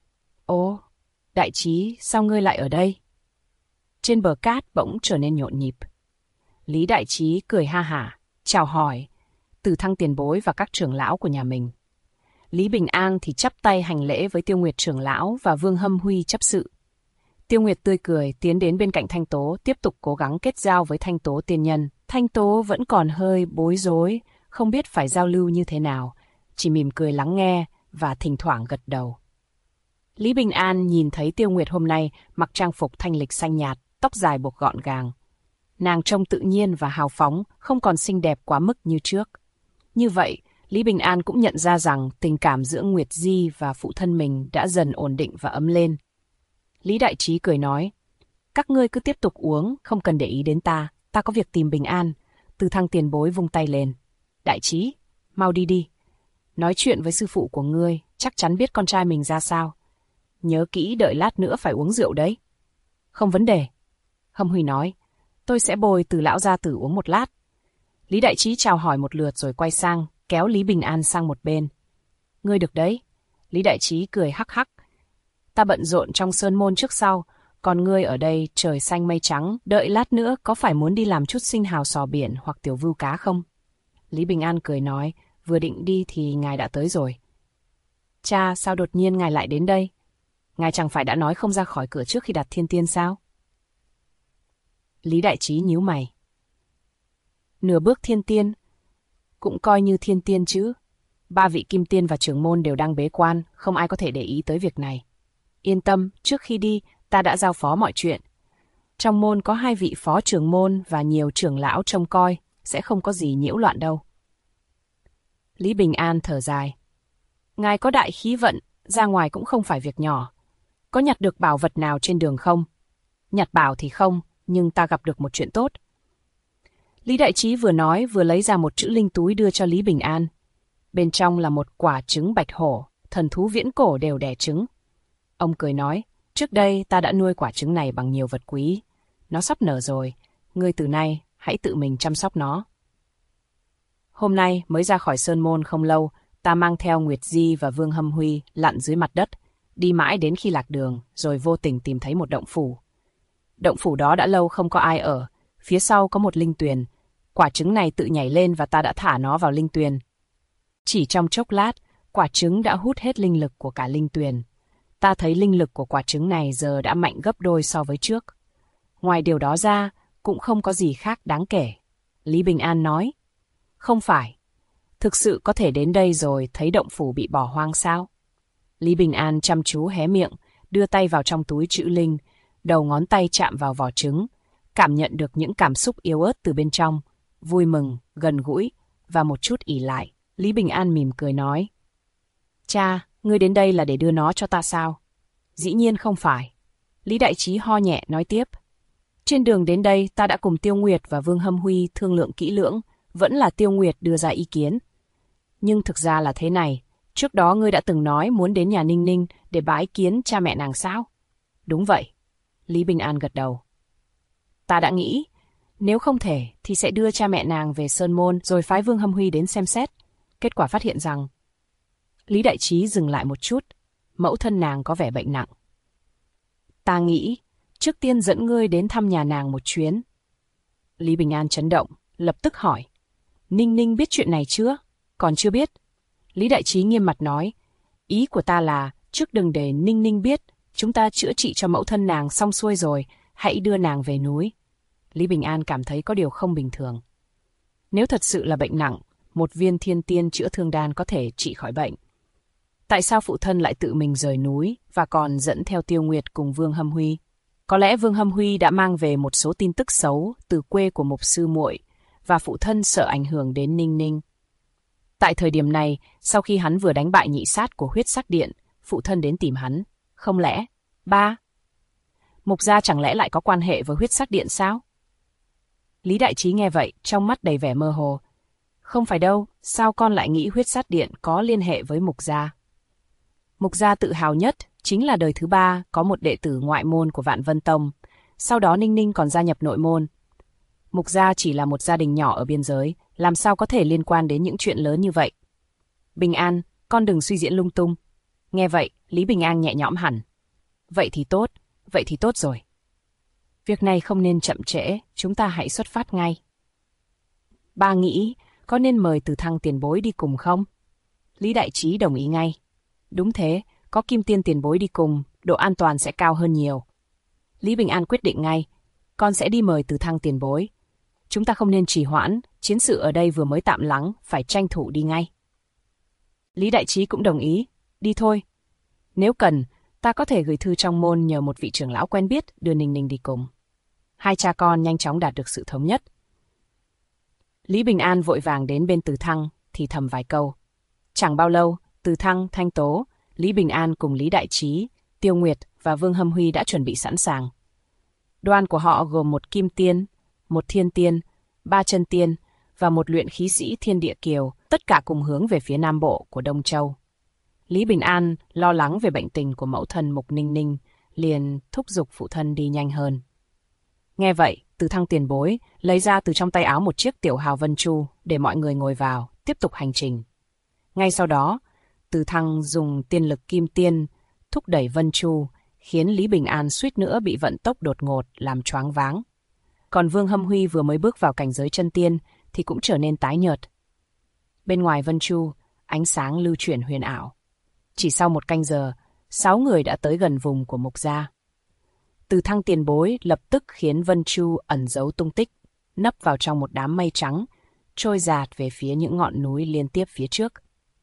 Ồ, Đại Trí, sao ngươi lại ở đây? Trên bờ cát bỗng trở nên nhộn nhịp. Lý Đại Trí cười ha hả, chào hỏi, Từ Thăng tiền bối và các trưởng lão của nhà mình. Lý Bình An thì chắp tay hành lễ với Tiêu Nguyệt trưởng lão và Vương Hâm Huy chấp sự. Tiêu Nguyệt tươi cười tiến đến bên cạnh Thanh Tố, tiếp tục cố gắng kết giao với Thanh Tố tiên nhân. Thanh Tố vẫn còn hơi bối rối, không biết phải giao lưu như thế nào, chỉ mỉm cười lắng nghe và thỉnh thoảng gật đầu. Lý Bình An nhìn thấy Tiêu Nguyệt hôm nay mặc trang phục thanh lịch xanh nhạt, tóc dài buộc gọn gàng. Nàng trông tự nhiên và hào phóng, không còn xinh đẹp quá mức như trước. Như vậy, Lý Bình An cũng nhận ra rằng tình cảm giữa Nguyệt Di và phụ thân mình đã dần ổn định và ấm lên. Lý Đại Trí cười nói, các ngươi cứ tiếp tục uống, không cần để ý đến ta có việc tìm Bình An. Từ Thăng tiền bối vung tay lên. Đại Trí, mau đi đi. Nói chuyện với sư phụ của ngươi, chắc chắn biết con trai mình ra sao. Nhớ kỹ đợi lát nữa phải uống rượu đấy. Không vấn đề. Hâm Huy nói, tôi sẽ bồi Từ lão gia tử uống một lát. Lý Đại Trí chào hỏi một lượt rồi quay sang, kéo Lý Bình An sang một bên. Ngươi được đấy. Lý Đại Trí cười hắc hắc. Ta bận rộn trong sơn môn trước sau, còn ngươi ở đây trời xanh mây trắng, đợi lát nữa có phải muốn đi làm chút sinh hào sò biển hoặc tiểu vưu cá không? Lý Bình An cười nói, vừa định đi thì ngài đã tới rồi. Cha, sao đột nhiên ngài lại đến đây? Ngài chẳng phải đã nói không ra khỏi cửa trước khi đặt thiên tiên sao? Lý Đại Trí nhíu mày. Nửa bước thiên tiên, cũng coi như thiên tiên chứ. 3 vị kim tiên và trưởng môn đều đang bế quan, không ai có thể để ý tới việc này. Yên tâm, trước khi đi, ta đã giao phó mọi chuyện. Trong môn có 2 vị phó trưởng môn và nhiều trưởng lão trông coi, sẽ không có gì nhiễu loạn đâu. Lý Bình An thở dài. Ngài có đại khí vận, ra ngoài cũng không phải việc nhỏ. Có nhặt được bảo vật nào trên đường không? Nhặt bảo thì không, nhưng ta gặp được một chuyện tốt. Lý Đại Trí vừa nói vừa lấy ra một chữ linh túi đưa cho Lý Bình An. Bên trong là một quả trứng bạch hổ, thần thú viễn cổ đều đẻ trứng. Ông cười nói, trước đây ta đã nuôi quả trứng này bằng nhiều vật quý. Nó sắp nở rồi, ngươi từ nay hãy tự mình chăm sóc nó. Hôm nay mới ra khỏi sơn môn không lâu, ta mang theo Nguyệt Di và Vương Hâm Huy lặn dưới mặt đất, đi mãi đến khi lạc đường, rồi vô tình tìm thấy một động phủ. Động phủ đó đã lâu không có ai ở, phía sau có một linh tuyền. Quả trứng này tự nhảy lên và ta đã thả nó vào linh tuyền. Chỉ trong chốc lát, quả trứng đã hút hết linh lực của cả linh tuyền. Ta thấy linh lực của quả trứng này giờ đã mạnh gấp đôi so với trước. Ngoài điều đó ra, cũng không có gì khác đáng kể. Lý Bình An nói. Không phải. Thực sự có thể đến đây rồi thấy động phủ bị bỏ hoang sao? Lý Bình An chăm chú hé miệng, đưa tay vào trong túi trữ linh, đầu ngón tay chạm vào vỏ trứng, cảm nhận được những cảm xúc yếu ớt từ bên trong, vui mừng, gần gũi và một chút ỷ lại. Lý Bình An mỉm cười nói. Cha, ngươi đến đây là để đưa nó cho ta sao? Dĩ nhiên không phải. Lý Đại Trí ho nhẹ nói tiếp. Trên đường đến đây ta đã cùng Tiêu Nguyệt và Vương Hâm Huy thương lượng kỹ lưỡng, vẫn là Tiêu Nguyệt đưa ra ý kiến. Nhưng thực ra là thế này, trước đó ngươi đã từng nói muốn đến nhà Ninh Ninh để bái kiến cha mẹ nàng sao? Đúng vậy. Lý Bình An gật đầu. Ta đã nghĩ, nếu không thể thì sẽ đưa cha mẹ nàng về Sơn Môn rồi phái Vương Hâm Huy đến xem xét. Kết quả phát hiện rằng... Lý Đại Trí dừng lại một chút, mẫu thân nàng có vẻ bệnh nặng. Ta nghĩ, trước tiên dẫn ngươi đến thăm nhà nàng một chuyến. Lý Bình An chấn động, lập tức hỏi. Ninh Ninh biết chuyện này chưa? Còn chưa biết. Lý Đại Trí nghiêm mặt nói. Ý của ta là, trước đừng để Ninh Ninh biết, chúng ta chữa trị cho mẫu thân nàng xong xuôi rồi, hãy đưa nàng về núi. Lý Bình An cảm thấy có điều không bình thường. Nếu thật sự là bệnh nặng, một viên thiên tiên chữa thương đan có thể trị khỏi bệnh. Tại sao phụ thân lại tự mình rời núi và còn dẫn theo Tiêu Nguyệt cùng Vương Hâm Huy? Có lẽ Vương Hâm Huy đã mang về một số tin tức xấu từ quê của mục sư muội và phụ thân sợ ảnh hưởng đến Ninh Ninh. Tại thời điểm này, sau khi hắn vừa đánh bại nhị sát của huyết sắc điện, phụ thân đến tìm hắn. Không lẽ, ba? Mục gia chẳng lẽ lại có quan hệ với huyết sắc điện sao? Lý Đại Trí nghe vậy, trong mắt đầy vẻ mơ hồ. Không phải đâu, sao con lại nghĩ huyết sắc điện có liên hệ với mục gia? Mục gia tự hào nhất chính là đời thứ ba có một đệ tử ngoại môn của Vạn Vân Tông, sau đó Ninh Ninh còn gia nhập nội môn. Mục gia chỉ là một gia đình nhỏ ở biên giới, làm sao có thể liên quan đến những chuyện lớn như vậy? Bình An, con đừng suy diễn lung tung. Nghe vậy, Lý Bình An nhẹ nhõm hẳn. Vậy thì tốt rồi. Việc này không nên chậm trễ, chúng ta hãy xuất phát ngay. Ba nghĩ, có nên mời Từ Thăng tiền bối đi cùng không? Lý Đại Trí đồng ý ngay. Đúng thế, có Kim Tiên tiền bối đi cùng, độ an toàn sẽ cao hơn nhiều. Lý Bình An quyết định ngay, con sẽ đi mời Từ Thăng tiền bối. Chúng ta không nên trì hoãn, chiến sự ở đây vừa mới tạm lắng, phải tranh thủ đi ngay. Lý Đại Trí cũng đồng ý, đi thôi. Nếu cần, ta có thể gửi thư trong môn nhờ một vị trưởng lão quen biết đưa Ninh Ninh đi cùng. Hai cha con nhanh chóng đạt được sự thống nhất. Lý Bình An vội vàng đến bên Từ Thăng, thì thầm vài câu. Chẳng bao lâu, Từ Thăng, Thanh Tố, Lý Bình An cùng Lý Đại Trí, Tiêu Nguyệt và Vương Hâm Huy đã chuẩn bị sẵn sàng. Đoàn của họ gồm một kim tiên, một thiên tiên, 3 chân tiên và một luyện khí sĩ thiên địa kiều, tất cả cùng hướng về phía nam bộ của Đông Châu. Lý Bình An lo lắng về bệnh tình của mẫu thân Mục Ninh Ninh, liền thúc giục phụ thân đi nhanh hơn. Nghe vậy, Từ Thăng tiền bối lấy ra từ trong tay áo một chiếc tiểu hào vân chu để mọi người ngồi vào, tiếp tục hành trình. Ngay sau đó, Từ Thăng dùng tiên lực kim tiên thúc đẩy vân chu, khiến Lý Bình An suýt nữa bị vận tốc đột ngột làm choáng váng. Còn Vương Hâm Huy vừa mới bước vào cảnh giới chân tiên thì cũng trở nên tái nhợt. Bên ngoài vân chu, ánh sáng lưu chuyển huyền ảo. Chỉ sau 1 canh giờ, 6 người đã tới gần vùng của Mục gia. Từ Thăng tiền bối lập tức khiến vân chu ẩn giấu tung tích, nấp vào trong một đám mây trắng, trôi dạt về phía những ngọn núi liên tiếp phía trước.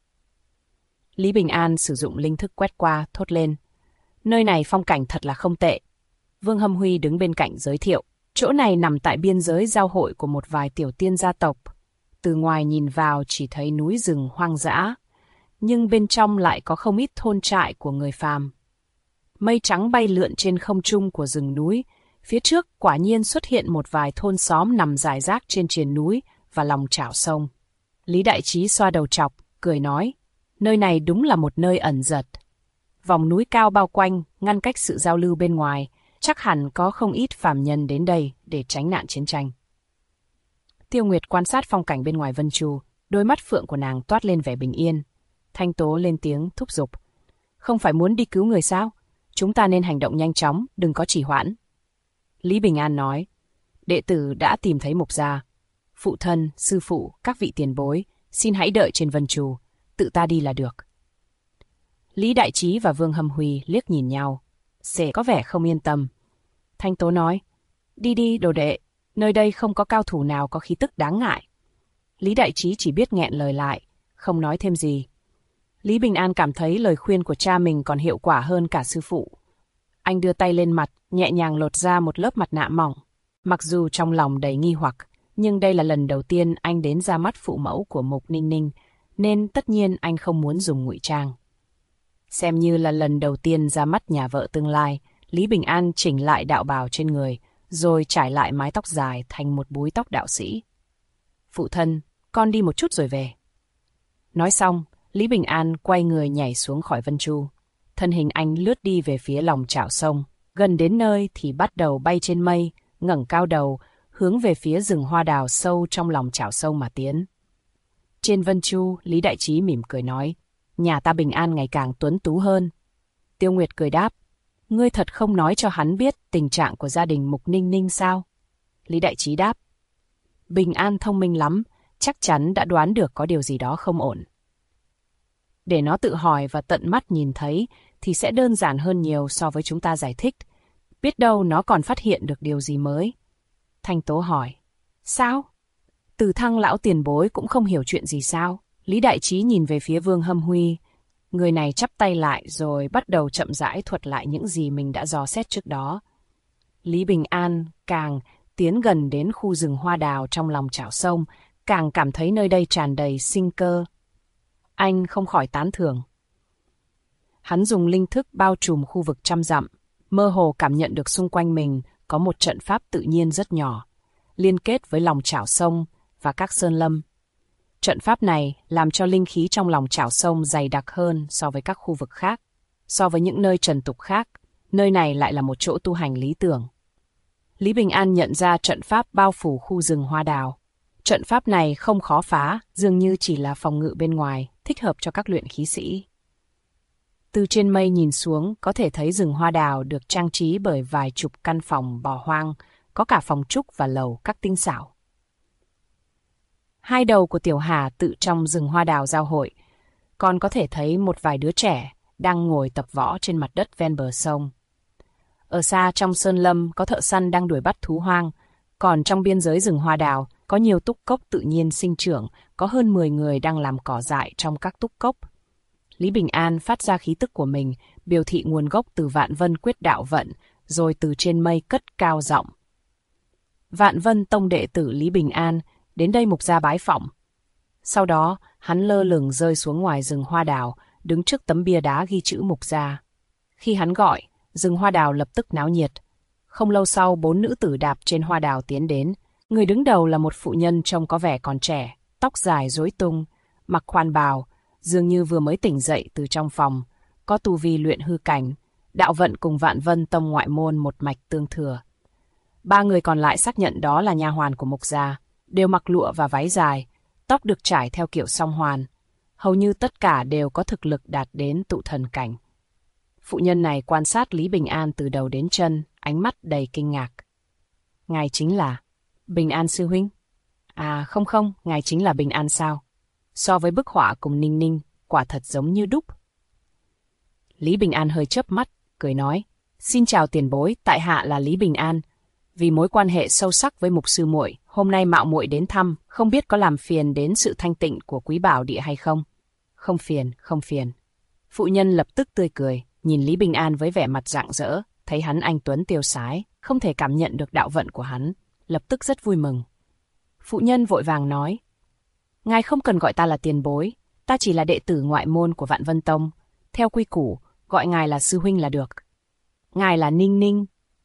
Lý Bình An sử dụng linh thức quét qua, thốt lên. Nơi này phong cảnh thật là không tệ. Vương Hâm Huy đứng bên cạnh giới thiệu. Chỗ này nằm tại biên giới giao hội của một vài tiểu tiên gia tộc. Từ ngoài nhìn vào chỉ thấy núi rừng hoang dã, nhưng bên trong lại có không ít thôn trại của người phàm. Mây trắng bay lượn trên không trung của rừng núi, phía trước quả nhiên xuất hiện một vài thôn xóm nằm rải rác trên triền núi và lòng chảo sông. Lý Đại Trí xoa đầu trọc, cười nói, nơi này đúng là một nơi ẩn giật. Vòng núi cao bao quanh, ngăn cách sự giao lưu bên ngoài, chắc hẳn có không ít phàm nhân đến đây để tránh nạn chiến tranh. Tiêu Nguyệt quan sát phong cảnh bên ngoài vân chu, đôi mắt phượng của nàng toát lên vẻ bình yên. Thanh Tố lên tiếng thúc giục. Không phải muốn đi cứu người sao? Chúng ta nên hành động nhanh chóng, đừng có trì hoãn. Lý Bình An nói, đệ tử đã tìm thấy Mục gia. Phụ thân, sư phụ, các vị tiền bối, xin hãy đợi trên vân chu. tự ta đi là được. Lý Đại Trí và Vương Hâm Huy liếc nhìn nhau, sẽ có vẻ không yên tâm. Thanh Tố nói, đi đi đồ đệ, nơi đây không có cao thủ nào có khí tức đáng ngại. Lý Đại Trí chỉ biết nghẹn lời lại, không nói thêm gì. Lý Bình An cảm thấy lời khuyên của cha mình còn hiệu quả hơn cả sư phụ. Anh đưa tay lên mặt, nhẹ nhàng lột ra một lớp mặt nạ mỏng. Mặc dù trong lòng đầy nghi hoặc, nhưng đây là lần đầu tiên anh đến ra mắt phụ mẫu của Mục Ninh Ninh, nên tất nhiên anh không muốn dùng ngụy trang. Xem như là lần đầu tiên ra mắt nhà vợ tương lai, Lý Bình An chỉnh lại đạo bào trên người, rồi trải lại mái tóc dài thành một búi tóc đạo sĩ. Phụ thân, con đi một chút rồi về. Nói xong, Lý Bình An quay người nhảy xuống khỏi Vân Chu. Thân hình anh lướt đi về phía lòng chảo sông, gần đến nơi thì bắt đầu bay trên mây, ngẩng cao đầu, hướng về phía rừng hoa đào sâu trong lòng chảo sông mà tiến. Trên Vân Chu, Lý Đại Trí mỉm cười nói, nhà ta Bình An ngày càng tuấn tú hơn. Tiêu Nguyệt cười đáp, ngươi thật không nói cho hắn biết tình trạng của gia đình Mục Ninh Ninh sao? Lý Đại Trí đáp, Bình An thông minh lắm, chắc chắn đã đoán được có điều gì đó không ổn. Để nó tự hỏi và tận mắt nhìn thấy thì sẽ đơn giản hơn nhiều so với chúng ta giải thích. Biết đâu nó còn phát hiện được điều gì mới. Thanh Tố hỏi, sao? Từ Thăng lão tiền bối cũng không hiểu chuyện gì sao? Lý Đại Trí nhìn về phía Vương Hâm Huy. Người này chắp tay lại rồi bắt đầu chậm rãi thuật lại những gì mình đã dò xét trước đó. Lý Bình An càng tiến gần đến khu rừng hoa đào trong lòng chảo sông, càng cảm thấy nơi đây tràn đầy sinh cơ. Anh không khỏi tán thưởng. Hắn dùng linh thức bao trùm khu vực trăm dặm, mơ hồ cảm nhận được xung quanh mình có một trận pháp tự nhiên rất nhỏ, liên kết với lòng chảo sông và các sơn lâm. Trận pháp này làm cho linh khí trong lòng chảo sông dày đặc hơn so với các khu vực khác. So với những nơi trần tục khác, nơi này lại là một chỗ tu hành lý tưởng. Lý Bình An nhận ra trận pháp bao phủ khu rừng hoa đào. Trận pháp này không khó phá, dường như chỉ là phòng ngự bên ngoài, thích hợp cho các luyện khí sĩ. Từ trên mây nhìn xuống, có thể thấy rừng hoa đào được trang trí bởi vài chục căn phòng bỏ hoang, có cả phòng trúc và lầu các tinh xảo. Hai đầu của Tiểu Hà tự trong rừng hoa đào giao hội, còn có thể thấy một vài đứa trẻ đang ngồi tập võ trên mặt đất ven bờ sông. Ở xa trong sơn lâm có thợ săn đang đuổi bắt thú hoang, còn trong biên giới rừng hoa đào có nhiều túc cốc tự nhiên sinh trưởng, có hơn 10 người đang làm cỏ dại trong các túc cốc. Lý Bình An phát ra khí tức của mình, biểu thị nguồn gốc từ Vạn Vân Quyết Đạo Vận, rồi từ trên mây cất cao giọng. Vạn Vân Tông đệ tử Lý Bình An đến đây mục gia bái phỏng. Sau đó, hắn lơ lửng rơi xuống ngoài rừng hoa đào, đứng trước tấm bia đá ghi chữ mục gia. Khi hắn gọi, rừng hoa đào lập tức náo nhiệt. Không lâu sau, 4 nữ tử đạp trên hoa đào tiến đến. Người đứng đầu là một phụ nhân trông có vẻ còn trẻ, tóc dài rối tung, mặc khoan bào, dường như vừa mới tỉnh dậy từ trong phòng, có tu vi luyện hư cảnh, đạo vận cùng Vạn Vân Tông ngoại môn một mạch tương thừa. 3 người còn lại xác nhận đó là nha hoàn của mục gia, đều mặc lụa và váy dài, tóc được trải theo kiểu song hoàn. Hầu như tất cả đều có thực lực đạt đến tụ thần cảnh. Phụ nhân này quan sát Lý Bình An từ đầu đến chân, ánh mắt đầy kinh ngạc. Ngài chính là Bình An sư huynh? À không, ngài chính là Bình An sao? So với bức họa cùng Ninh Ninh, quả thật giống như đúc. Lý Bình An hơi chớp mắt, cười nói, xin chào tiền bối, tại hạ là Lý Bình An. Vì mối quan hệ sâu sắc với mục sư muội, hôm nay mạo muội đến thăm, không biết có làm phiền đến sự thanh tịnh của quý bảo địa hay không? Không phiền. Phụ nhân lập tức tươi cười, nhìn Lý Bình An với vẻ mặt rạng rỡ, thấy hắn anh tuấn tiêu sái, không thể cảm nhận được đạo vận của hắn, lập tức rất vui mừng. Phụ nhân vội vàng nói, ngài không cần gọi ta là tiền bối, ta chỉ là đệ tử ngoại môn của Vạn Vân Tông, theo quy củ, gọi ngài là sư huynh là được. Ngài là Ninh Ninh.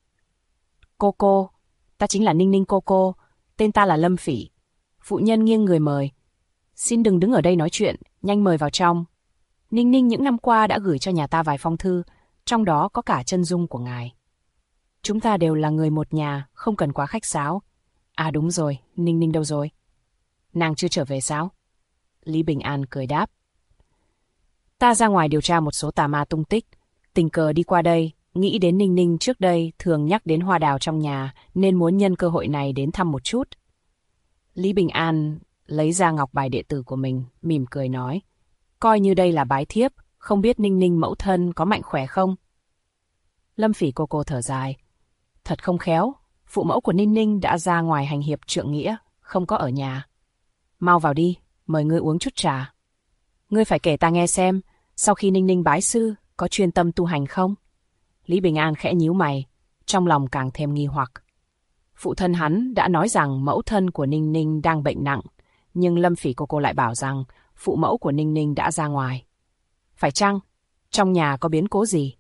Cô, ta chính là Ninh Ninh cô, tên ta là Lâm Phỉ. Phụ nhân nghiêng người mời, xin đừng đứng ở đây nói chuyện, nhanh mời vào trong. Ninh Ninh những năm qua đã gửi cho nhà ta vài phong thư, trong đó có cả chân dung của ngài. Chúng ta đều là người một nhà, không cần quá khách sáo. À đúng rồi, Ninh Ninh đâu rồi? Nàng chưa trở về sao? Lý Bình An cười đáp. Ta ra ngoài điều tra một số tà ma tung tích, tình cờ đi qua đây, nghĩ đến Ninh Ninh trước đây thường nhắc đến hoa đào trong nhà, nên muốn nhân cơ hội này đến thăm một chút. Lý Bình An lấy ra ngọc bài đệ tử của mình, mỉm cười nói. Coi như đây là bái thiếp, không biết Ninh Ninh mẫu thân có mạnh khỏe không? Lâm Phỉ cô thở dài. Thật không khéo, phụ mẫu của Ninh Ninh đã ra ngoài hành hiệp trượng nghĩa, không có ở nhà. Mau vào đi, mời ngươi uống chút trà. Ngươi phải kể ta nghe xem, sau khi Ninh Ninh bái sư, có chuyên tâm tu hành không? Lý Bình An khẽ nhíu mày, trong lòng càng thêm nghi hoặc. Phụ thân hắn đã nói rằng mẫu thân của Ninh Ninh đang bệnh nặng, nhưng Lâm Phỉ cô lại bảo rằng phụ mẫu của Ninh Ninh đã ra ngoài. Phải chăng, trong nhà có biến cố gì?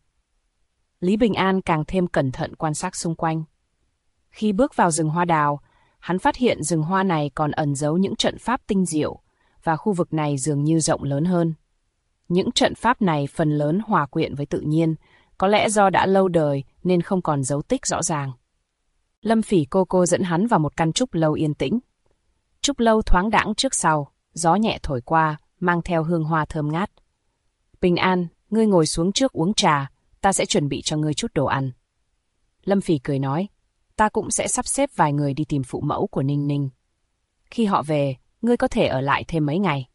Lý Bình An càng thêm cẩn thận quan sát xung quanh. Khi bước vào rừng hoa đào, hắn phát hiện rừng hoa này còn ẩn giấu những trận pháp tinh diệu, và khu vực này dường như rộng lớn hơn. Những trận pháp này phần lớn hòa quyện với tự nhiên, có lẽ do đã lâu đời nên không còn dấu tích rõ ràng. Lâm Phỉ cô dẫn hắn vào một căn trúc lâu yên tĩnh. Trúc lâu thoáng đãng trước sau, gió nhẹ thổi qua, mang theo hương hoa thơm ngát. Bình An, ngươi ngồi xuống trước uống trà, ta sẽ chuẩn bị cho ngươi chút đồ ăn. Lâm Phỉ cười nói, ta cũng sẽ sắp xếp vài người đi tìm phụ mẫu của Ninh Ninh. Khi họ về, ngươi có thể ở lại thêm mấy ngày.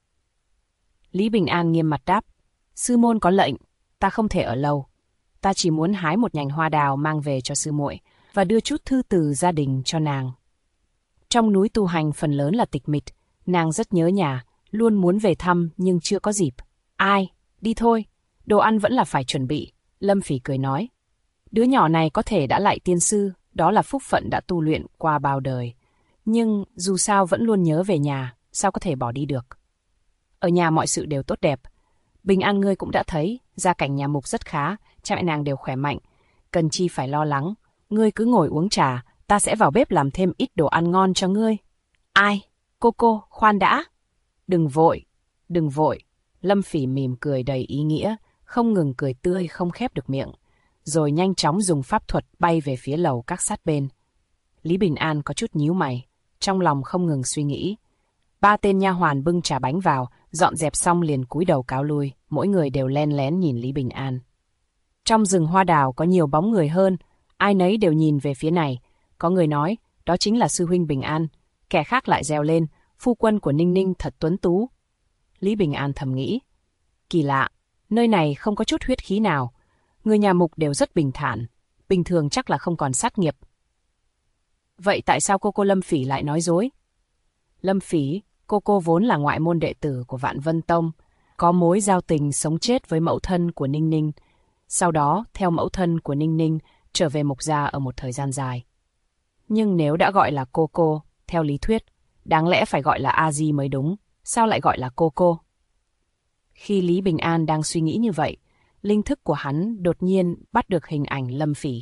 Lý Bình An nghiêm mặt đáp, sư môn có lệnh, ta không thể ở lâu. Ta chỉ muốn hái một nhành hoa đào mang về cho sư muội và đưa chút thư từ gia đình cho nàng. Trong núi tu hành phần lớn là tịch mịch, nàng rất nhớ nhà, luôn muốn về thăm nhưng chưa có dịp. Ai, đi thôi, đồ ăn vẫn là phải chuẩn bị. Lâm Phỉ cười nói, đứa nhỏ này có thể đã lại tiên sư, đó là phúc phận đã tu luyện qua bao đời. Nhưng dù sao vẫn luôn nhớ về nhà, sao có thể bỏ đi được. Ở nhà mọi sự đều tốt đẹp. Bình An ngươi cũng đã thấy, gia cảnh nhà Mục rất khá, cha mẹ nàng đều khỏe mạnh. Cần chi phải lo lắng, ngươi cứ ngồi uống trà, ta sẽ vào bếp làm thêm ít đồ ăn ngon cho ngươi. Ai? Cô, khoan đã. Đừng vội. Lâm Phỉ mỉm cười đầy ý nghĩa, không ngừng cười tươi không khép được miệng, rồi nhanh chóng dùng pháp thuật bay về phía lầu các sát bên. Lý Bình An có chút nhíu mày, trong lòng không ngừng suy nghĩ. 3 tên nha hoàn bưng trà bánh vào, dọn dẹp xong liền cúi đầu cáo lui, mỗi người đều len lén nhìn Lý Bình An. Trong rừng hoa đào có nhiều bóng người hơn, ai nấy đều nhìn về phía này. Có người nói, đó chính là sư huynh Bình An, kẻ khác lại reo lên, phu quân của Ninh Ninh thật tuấn tú. Lý Bình An thầm nghĩ, kỳ lạ, nơi này không có chút huyết khí nào, người nhà Mục đều rất bình thản, bình thường chắc là không còn sát nghiệp. Vậy tại sao cô Lâm Phỉ lại nói dối? Lâm Phỉ, cô vốn là ngoại môn đệ tử của Vạn Vân Tông, có mối giao tình sống chết với mẫu thân của Ninh Ninh. Sau đó, theo mẫu thân của Ninh Ninh, trở về Mục gia ở một thời gian dài. Nhưng nếu đã gọi là cô, theo lý thuyết, đáng lẽ phải gọi là A Di mới đúng, sao lại gọi là cô? Khi Lý Bình An đang suy nghĩ như vậy, linh thức của hắn đột nhiên bắt được hình ảnh Lâm Phỉ.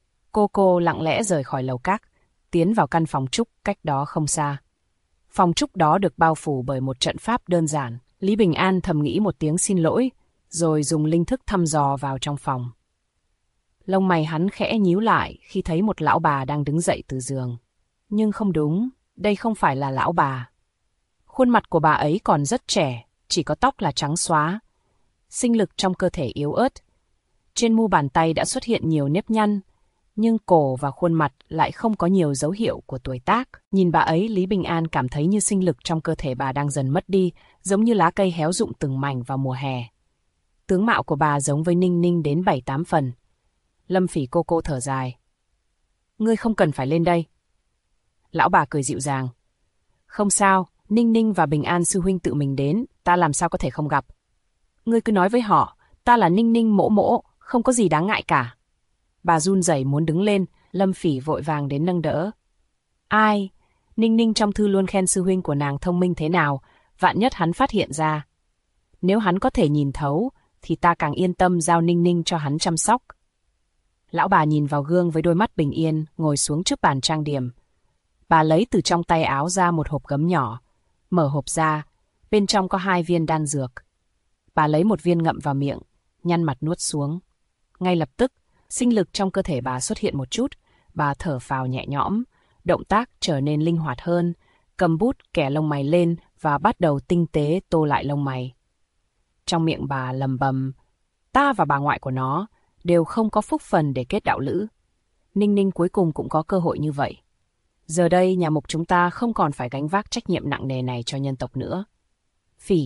Cô lặng lẽ rời khỏi lầu các, tiến vào căn phòng trúc cách đó không xa. Phòng trúc đó được bao phủ bởi một trận pháp đơn giản. Lý Bình An thầm nghĩ một tiếng xin lỗi, rồi dùng linh thức thăm dò vào trong phòng. Lông mày hắn khẽ nhíu lại khi thấy một lão bà đang đứng dậy từ giường. Nhưng không đúng, đây không phải là lão bà. Khuôn mặt của bà ấy còn rất trẻ, chỉ có tóc là trắng xóa. Sinh lực trong cơ thể yếu ớt. Trên mu bàn tay đã xuất hiện nhiều nếp nhăn, nhưng cổ và khuôn mặt lại không có nhiều dấu hiệu của tuổi tác. Nhìn bà ấy, Lý Bình An cảm thấy như sinh lực trong cơ thể bà đang dần mất đi, giống như lá cây héo rụng từng mảnh vào mùa hè. Tướng mạo của bà giống với Ninh Ninh đến 7-8 phần. Lâm Phỉ cô thở dài. Ngươi không cần phải lên đây. Lão bà cười dịu dàng. Không sao, Ninh Ninh và Bình An sư huynh tự mình đến, ta làm sao có thể không gặp. Ngươi cứ nói với họ, ta là Ninh Ninh mỗ, không có gì đáng ngại cả. Bà run rẩy muốn đứng lên, Lâm Phỉ vội vàng đến nâng đỡ. Ai? Ninh Ninh trong thư luôn khen sư huynh của nàng thông minh thế nào, vạn nhất hắn phát hiện ra. Nếu hắn có thể nhìn thấu, thì ta càng yên tâm giao Ninh Ninh cho hắn chăm sóc. Lão bà nhìn vào gương với đôi mắt bình yên, ngồi xuống trước bàn trang điểm. Bà lấy từ trong tay áo ra một hộp gấm nhỏ, mở hộp ra, bên trong có 2 viên đan dược. Bà lấy một viên ngậm vào miệng, nhăn mặt nuốt xuống. Ngay lập tức, sinh lực trong cơ thể bà xuất hiện một chút, bà thở phào nhẹ nhõm, động tác trở nên linh hoạt hơn, cầm bút kẻ lông mày lên và bắt đầu tinh tế tô lại lông mày. Trong miệng bà lầm bầm, ta và bà ngoại của nó đều không có phúc phần để kết đạo lữ. Ninh Ninh cuối cùng cũng có cơ hội như vậy. Giờ đây nhà Mục chúng ta không còn phải gánh vác trách nhiệm nặng nề này cho nhân tộc nữa. Phỉ,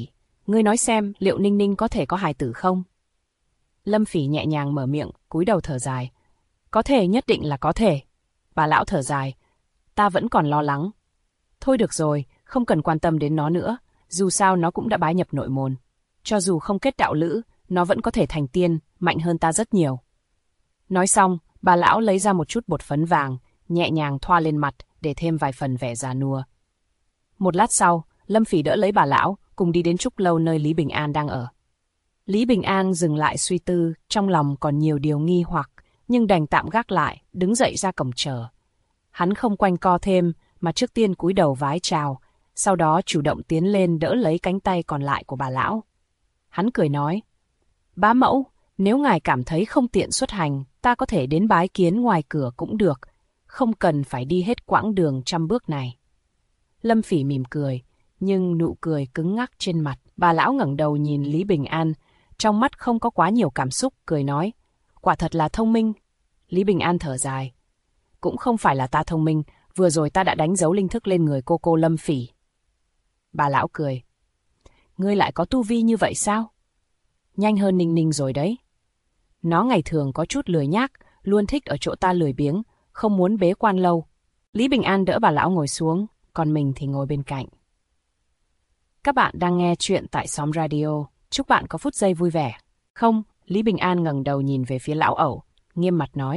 ngươi nói xem liệu Ninh Ninh có thể có hài tử không? Lâm Phỉ nhẹ nhàng mở miệng, cúi đầu thở dài. Có thể, nhất định là có thể. Bà lão thở dài. Ta vẫn còn lo lắng. Thôi được rồi, không cần quan tâm đến nó nữa. Dù sao nó cũng đã bái nhập nội môn. Cho dù không kết đạo lữ, nó vẫn có thể thành tiên, mạnh hơn ta rất nhiều. Nói xong, bà lão lấy ra một chút bột phấn vàng, nhẹ nhàng thoa lên mặt để thêm vài phần vẻ già nua. Một lát sau, Lâm Phỉ đỡ lấy bà lão, cùng đi đến trúc lâu nơi Lý Bình An đang ở. Lý Bình An dừng lại suy tư, trong lòng còn nhiều điều nghi hoặc, nhưng đành tạm gác lại, đứng dậy ra cổng chờ. Hắn không quanh co thêm, mà trước tiên cúi đầu vái chào, sau đó chủ động tiến lên đỡ lấy cánh tay còn lại của bà lão. Hắn cười nói, bá mẫu, nếu ngài cảm thấy không tiện xuất hành, ta có thể đến bái kiến ngoài cửa cũng được, không cần phải đi hết quãng đường 100 bước này. Lâm Phỉ mỉm cười, nhưng nụ cười cứng ngắc trên mặt. Bà lão ngẩng đầu nhìn Lý Bình An, trong mắt không có quá nhiều cảm xúc, cười nói, quả thật là thông minh. Lý Bình An thở dài, cũng không phải là ta thông minh, vừa rồi ta đã đánh dấu linh thức lên người cô Lâm Phỉ. Bà lão cười, ngươi lại có tu vi như vậy sao? Nhanh hơn Ninh Ninh rồi đấy. Nó ngày thường có chút lười nhác, luôn thích ở chỗ ta lười biếng, không muốn bế quan lâu. Lý Bình An đỡ bà lão ngồi xuống, còn mình thì ngồi bên cạnh. Các bạn đang nghe chuyện tại Xóm Radio. Chúc bạn có phút giây vui vẻ. Không, Lý Bình An ngẩng đầu nhìn về phía lão ẩu, nghiêm mặt nói.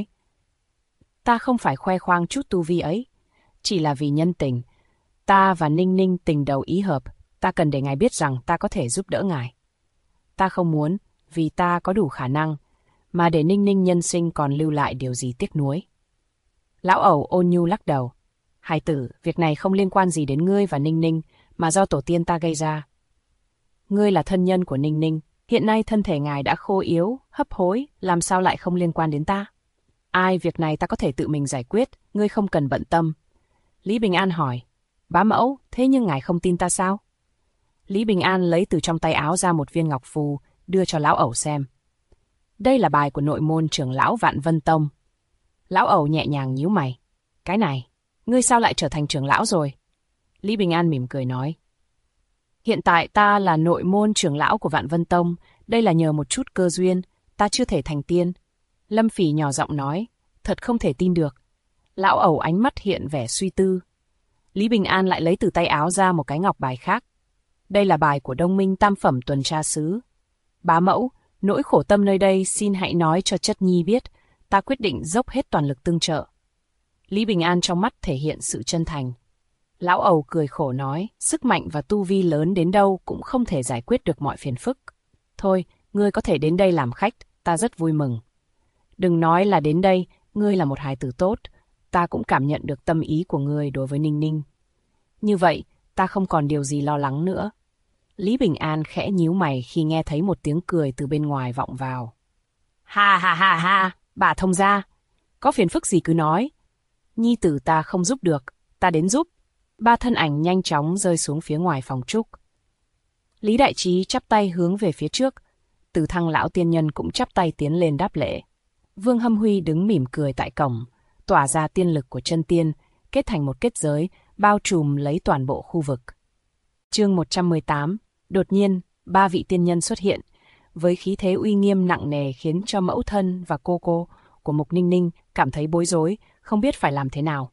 Ta không phải khoe khoang chút tu vi ấy, chỉ là vì nhân tình. Ta và Ninh Ninh tình đầu ý hợp, ta cần để ngài biết rằng ta có thể giúp đỡ ngài. Ta không muốn, vì ta có đủ khả năng, mà để Ninh Ninh nhân sinh còn lưu lại điều gì tiếc nuối. Lão ẩu ôn nhu lắc đầu. Hài tử, việc này không liên quan gì đến ngươi và Ninh Ninh, mà do tổ tiên ta gây ra. Ngươi là thân nhân của Ninh Ninh, hiện nay thân thể ngài đã khô yếu, hấp hối, làm sao lại không liên quan đến ta? Ai, việc này ta có thể tự mình giải quyết, ngươi không cần bận tâm. Lý Bình An hỏi, bá mẫu, thế nhưng ngài không tin ta sao? Lý Bình An lấy từ trong tay áo ra một viên ngọc phù, đưa cho lão ẩu xem. Đây là bài của nội môn trưởng lão Vạn Vân Tông. Lão ẩu nhẹ nhàng nhíu mày. Cái này, ngươi sao lại trở thành trưởng lão rồi? Lý Bình An mỉm cười nói. Hiện tại ta là nội môn trưởng lão của Vạn Vân Tông, đây là nhờ một chút cơ duyên, ta chưa thể thành tiên. Lâm Phỉ nhỏ giọng nói, thật không thể tin được. Lão ẩu ánh mắt hiện vẻ suy tư. Lý Bình An lại lấy từ tay áo ra một cái ngọc bài khác. Đây là bài của Đông Minh Tam Phẩm Tuần Tra Sứ. Bá mẫu, nỗi khổ tâm nơi đây xin hãy nói cho chất nhi biết, ta quyết định dốc hết toàn lực tương trợ. Lý Bình An trong mắt thể hiện sự chân thành. Lão ẩu cười khổ nói, sức mạnh và tu vi lớn đến đâu cũng không thể giải quyết được mọi phiền phức. Thôi, ngươi có thể đến đây làm khách, ta rất vui mừng. Đừng nói là đến đây, ngươi là một hài tử tốt, ta cũng cảm nhận được tâm ý của ngươi đối với Ninh Ninh. Như vậy, ta không còn điều gì lo lắng nữa. Lý Bình An khẽ nhíu mày khi nghe thấy một tiếng cười từ bên ngoài vọng vào. Ha ha ha ha, bà thông gia, có phiền phức gì cứ nói. Nhi tử ta không giúp được, ta đến giúp. Ba thân ảnh nhanh chóng rơi xuống phía ngoài phòng trúc. Lý Đại Trí chắp tay hướng về phía trước, Từ Thăng lão tiên nhân cũng chắp tay tiến lên đáp lễ. Vương Hâm Huy đứng mỉm cười tại cổng, tỏa ra tiên lực của chân tiên, kết thành một kết giới, bao trùm lấy toàn bộ khu vực. Chương 118, đột nhiên, ba vị tiên nhân xuất hiện, với khí thế uy nghiêm nặng nề khiến cho mẫu thân và cô của Mục Ninh Ninh cảm thấy bối rối, không biết phải làm thế nào.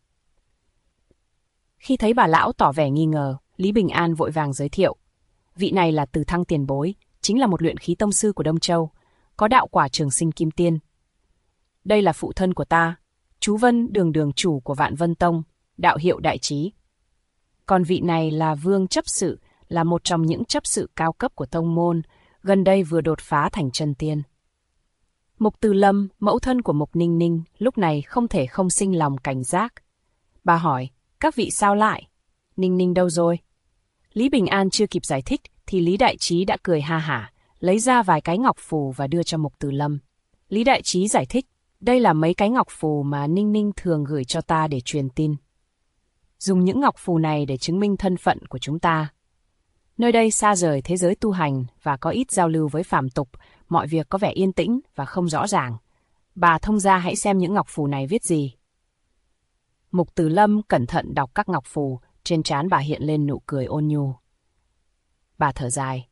Khi thấy bà lão tỏ vẻ nghi ngờ, Lý Bình An vội vàng giới thiệu. Vị này là Từ Thăng tiền bối, chính là một luyện khí tông sư của Đông Châu, có đạo quả trường sinh kim tiên. Đây là phụ thân của ta, chú Vân đường chủ của Vạn Vân Tông, đạo hiệu Đại Trí. Còn vị này là Vương chấp sự, là một trong những chấp sự cao cấp của tông môn, gần đây vừa đột phá thành chân tiên. Mục Từ Lâm, mẫu thân của Mục Ninh Ninh, lúc này không thể không sinh lòng cảnh giác. Bà hỏi, các vị sao lại? Ninh Ninh đâu rồi? Lý Bình An chưa kịp giải thích thì Lý Đại Trí đã cười ha hả, lấy ra vài cái ngọc phù và đưa cho Mục Từ Lâm. Lý Đại Trí giải thích, đây là mấy cái ngọc phù mà Ninh Ninh thường gửi cho ta để truyền tin. Dùng những ngọc phù này để chứng minh thân phận của chúng ta. Nơi đây xa rời thế giới tu hành và có ít giao lưu với phàm tục, mọi việc có vẻ yên tĩnh và không rõ ràng. Bà thông gia hãy xem những ngọc phù này viết gì. Mục Từ Lâm cẩn thận đọc các ngọc phù, trên trán bà hiện lên nụ cười ôn nhu. Bà thở dài,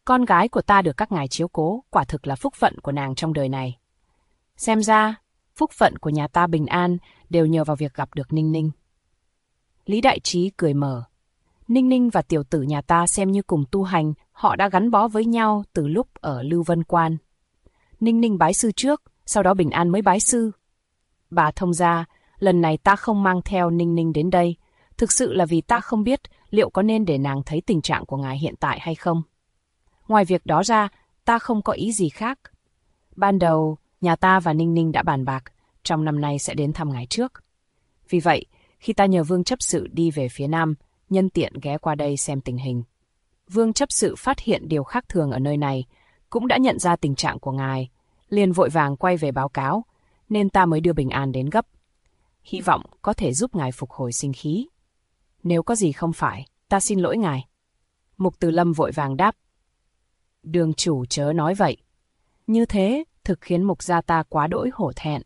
Con gái của ta được các ngài chiếu cố, quả thực là phúc phận của nàng trong đời này. Xem ra, phúc phận của nhà ta bình an đều nhờ vào việc gặp được Ninh Ninh. Lý Đại Trí cười mở. Ninh Ninh và tiểu tử nhà ta xem như cùng tu hành, họ đã gắn bó với nhau từ lúc ở Lưu Vân Quan. Ninh Ninh bái sư trước, sau đó Bình An mới bái sư. Bà thông gia, lần này ta không mang theo Ninh Ninh đến đây, thực sự là vì ta không biết liệu có nên để nàng thấy tình trạng của ngài hiện tại hay không. Ngoài việc đó ra, ta không có ý gì khác. Ban đầu, nhà ta và Ninh Ninh đã bàn bạc, trong năm nay sẽ đến thăm ngài trước. Vì vậy, khi ta nhờ Vương chấp sự đi về phía Nam, nhân tiện ghé qua đây xem tình hình. Vương chấp sự phát hiện điều khác thường ở nơi này, cũng đã nhận ra tình trạng của ngài, liền vội vàng quay về báo cáo, nên ta mới đưa Bình An đến gấp. Hy vọng có thể giúp ngài phục hồi sinh khí. Nếu có gì không phải, ta xin lỗi ngài. Mục Từ Lâm vội vàng đáp. Đường chủ chớ nói vậy. Như thế, thực khiến mục gia ta quá đỗi hổ thẹn.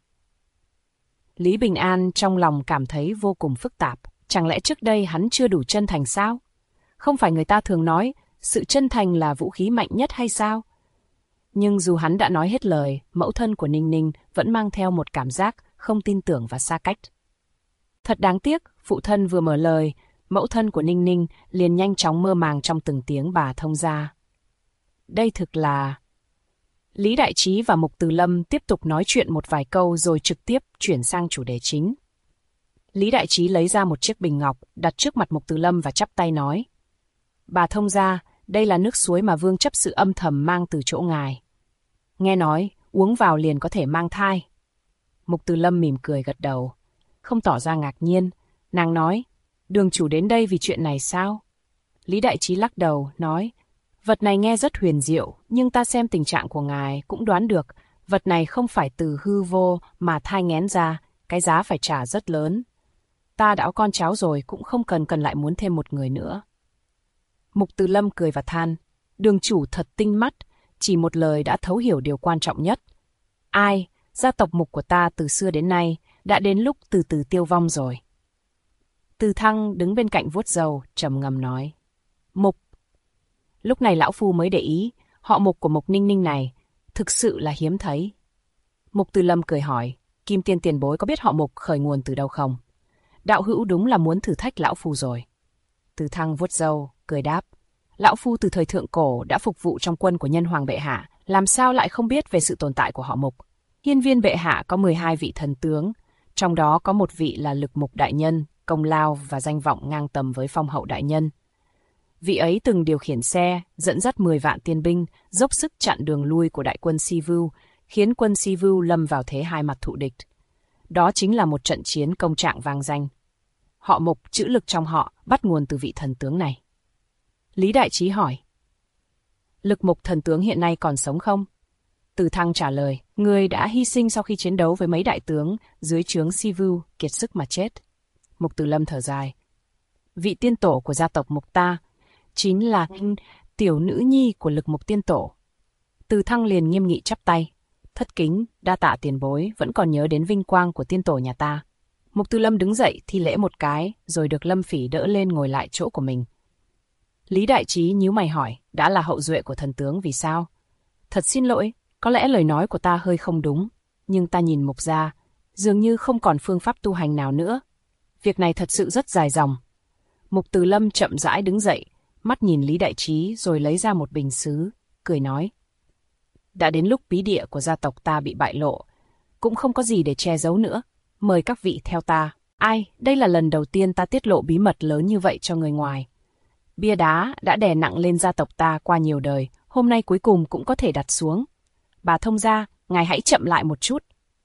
Lý Bình An trong lòng cảm thấy vô cùng phức tạp. Chẳng lẽ trước đây hắn chưa đủ chân thành sao? Không phải người ta thường nói, sự chân thành là vũ khí mạnh nhất hay sao? Nhưng dù hắn đã nói hết lời, mẫu thân của Ninh Ninh vẫn mang theo một cảm giác không tin tưởng và xa cách. Thật đáng tiếc, phụ thân vừa mở lời, mẫu thân của Ninh Ninh liền nhanh chóng mơ màng trong từng tiếng bà thông gia. Đây thực là... Lý Đại Trí và Mục Từ Lâm tiếp tục nói chuyện một vài câu rồi trực tiếp chuyển sang chủ đề chính. Lý Đại Trí lấy ra một chiếc bình ngọc, đặt trước mặt Mục Từ Lâm và chắp tay nói. Bà thông gia, đây là nước suối mà Vương chấp sự âm thầm mang từ chỗ ngài. Nghe nói, uống vào liền có thể mang thai. Mục Từ Lâm mỉm cười gật đầu, không tỏ ra ngạc nhiên. Nàng nói, đường chủ đến đây vì chuyện này sao? Lý Đại Trí lắc đầu, nói, vật này nghe rất huyền diệu, nhưng ta xem tình trạng của ngài cũng đoán được, vật này không phải từ hư vô mà thai nghén ra, cái giá phải trả rất lớn. Ta đã có con cháu rồi, cũng không cần lại muốn thêm một người nữa. Mục Từ Lâm cười và than, đường chủ thật tinh mắt, chỉ một lời đã thấu hiểu điều quan trọng nhất. Ai, gia tộc Mục của ta từ xưa đến nay, đã đến lúc từ từ tiêu vong rồi. Từ Thăng đứng bên cạnh vuốt râu, trầm ngâm nói. Mục. Lúc này lão phu mới để ý, họ Mục của Mục Ninh Ninh này, thực sự là hiếm thấy. Mục Từ Lâm cười hỏi, Kim Tiên tiền bối có biết họ Mục khởi nguồn từ đâu không? Đạo hữu đúng là muốn thử thách lão phu rồi. Từ Thăng vuốt râu, cười đáp. Lão phu từ thời thượng cổ đã phục vụ trong quân của Nhân Hoàng bệ hạ, làm sao lại không biết về sự tồn tại của họ Mục. Hiên viên bệ hạ có 12 vị thần tướng, trong đó có một vị là Lực Mục đại nhân, công lao và danh vọng ngang tầm với Phong Hậu đại nhân. Vị ấy từng điều khiển xe, dẫn dắt 10 vạn tiên binh, dốc sức chặn đường lui của đại quân Si Vu, khiến quân Si Vu lâm vào thế hai mặt thụ địch. Đó chính là một trận chiến công trạng vang danh. Họ Mục, chữ lực trong họ, bắt nguồn từ vị thần tướng này. Lý Đại Trí hỏi. Lực Mục thần tướng hiện nay còn sống không? Từ Thăng trả lời, người đã hy sinh sau khi chiến đấu với mấy đại tướng dưới trướng Si Vu, kiệt sức mà chết. Mục Từ Lâm thở dài. Vị tiên tổ của gia tộc Mục ta chính là tiểu nữ nhi của Lực Mục tiên tổ. Từ Thăng liền nghiêm nghị chắp tay. Thất kính, đa tạ tiền bối, vẫn còn nhớ đến vinh quang của tiên tổ nhà ta. Mục Từ Lâm đứng dậy thi lễ một cái, rồi được Lâm Phỉ đỡ lên ngồi lại chỗ của mình. Lý Đại Trí nhíu mày hỏi, đã là hậu duệ của thần tướng vì sao? Thật xin lỗi, có lẽ lời nói của ta hơi không đúng, nhưng ta nhìn Mục gia, dường như không còn phương pháp tu hành nào nữa. Việc này thật sự rất dài dòng. Mục Từ Lâm chậm rãi đứng dậy, mắt nhìn Lý Đại Trí rồi lấy ra một bình sứ, cười nói. Đã đến lúc bí địa của gia tộc ta bị bại lộ, cũng không có gì để che giấu nữa. Mời các vị theo ta. Ai, đây là lần đầu tiên ta tiết lộ bí mật lớn như vậy cho người ngoài. Bia đá đã đè nặng lên gia tộc ta qua nhiều đời, hôm nay cuối cùng cũng có thể đặt xuống. Bà thông gia, ngài hãy chậm lại một chút.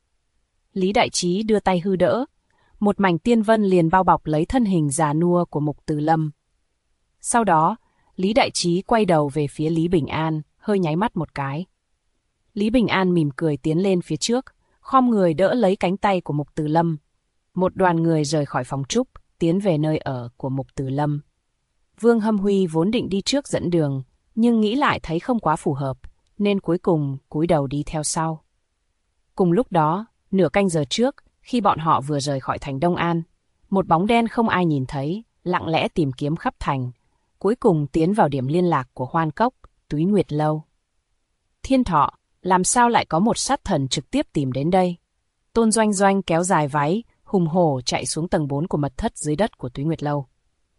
Lý Đại Trí đưa tay hư đỡ. Một mảnh tiên vân liền bao bọc lấy thân hình già nua của Mục Từ Lâm. Sau đó, Lý Đại Trí quay đầu về phía Lý Bình An, hơi nháy mắt một cái. Lý Bình An mỉm cười tiến lên phía trước, khom người đỡ lấy cánh tay của Mục Từ Lâm. Một đoàn người rời khỏi phòng trúc, tiến về nơi ở của Mục Từ Lâm. Vương Hâm Huy vốn định đi trước dẫn đường, nhưng nghĩ lại thấy không quá phù hợp, nên cuối cùng cúi đầu đi theo sau. Cùng lúc đó, nửa canh giờ trước, khi bọn họ vừa rời khỏi thành Đông An, một bóng đen không ai nhìn thấy, lặng lẽ tìm kiếm khắp thành, cuối cùng tiến vào điểm liên lạc của Hoan Cốc, Túy Nguyệt Lâu. Thiên Thọ, làm sao lại có một sát thần trực tiếp tìm đến đây? Tôn Doanh Doanh kéo dài váy, hùng hổ chạy xuống tầng 4 của mật thất dưới đất của Túy Nguyệt Lâu.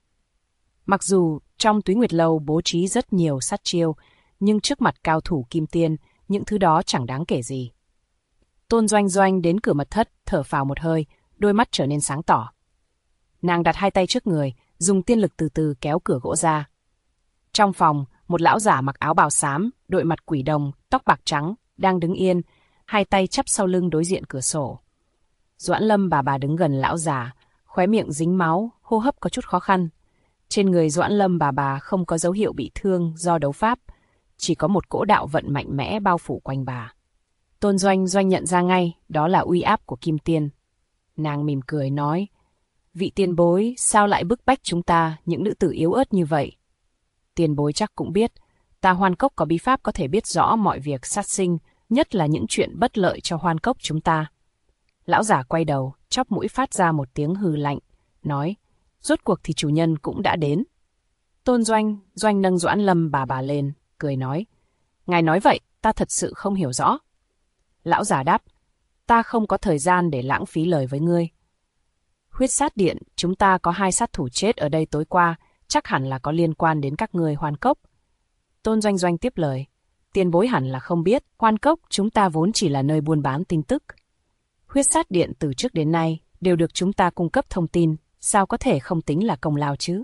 Mặc dù trong Túy Nguyệt Lâu bố trí rất nhiều sát chiêu, nhưng trước mặt cao thủ kim tiên, những thứ đó chẳng đáng kể gì. Tôn Doanh Doanh đến cửa mật thất, thở phào một hơi, đôi mắt trở nên sáng tỏ. Nàng đặt hai tay trước người, dùng tiên lực từ từ kéo cửa gỗ ra. Trong phòng, một lão giả mặc áo bào xám, đội mặt quỷ đồng, tóc bạc trắng, đang đứng yên, hai tay chắp sau lưng đối diện cửa sổ. Doãn Lâm bà đứng gần lão già, khóe miệng dính máu, hô hấp có chút khó khăn. Trên người Doãn Lâm bà không có dấu hiệu bị thương do đấu pháp, chỉ có một cỗ đạo vận mạnh mẽ bao phủ quanh bà. Tôn Doanh Doanh nhận ra ngay, đó là uy áp của Kim Tiên. Nàng mỉm cười nói, vị tiền bối sao lại bức bách chúng ta, những nữ tử yếu ớt như vậy? Tiền bối chắc cũng biết, ta Hoan Cốc có bí pháp có thể biết rõ mọi việc sát sinh, nhất là những chuyện bất lợi cho Hoan Cốc chúng ta. Lão giả quay đầu, chóp mũi phát ra một tiếng hừ lạnh, nói, rốt cuộc thì chủ nhân cũng đã đến. Tôn Doanh Doanh nâng Doãn Lâm bà lên, cười nói, ngài nói vậy, ta thật sự không hiểu rõ. Lão giả đáp, ta không có thời gian để lãng phí lời với ngươi. Huyết sát điện, chúng ta có 2 sát thủ chết ở đây tối qua, chắc hẳn là có liên quan đến các ngươi Hoan Cốc. Tôn Doanh Doanh tiếp lời, tiền bối hẳn là không biết, Hoan Cốc chúng ta vốn chỉ là nơi buôn bán tin tức. Huyết sát điện từ trước đến nay đều được chúng ta cung cấp thông tin, sao có thể không tính là công lao chứ?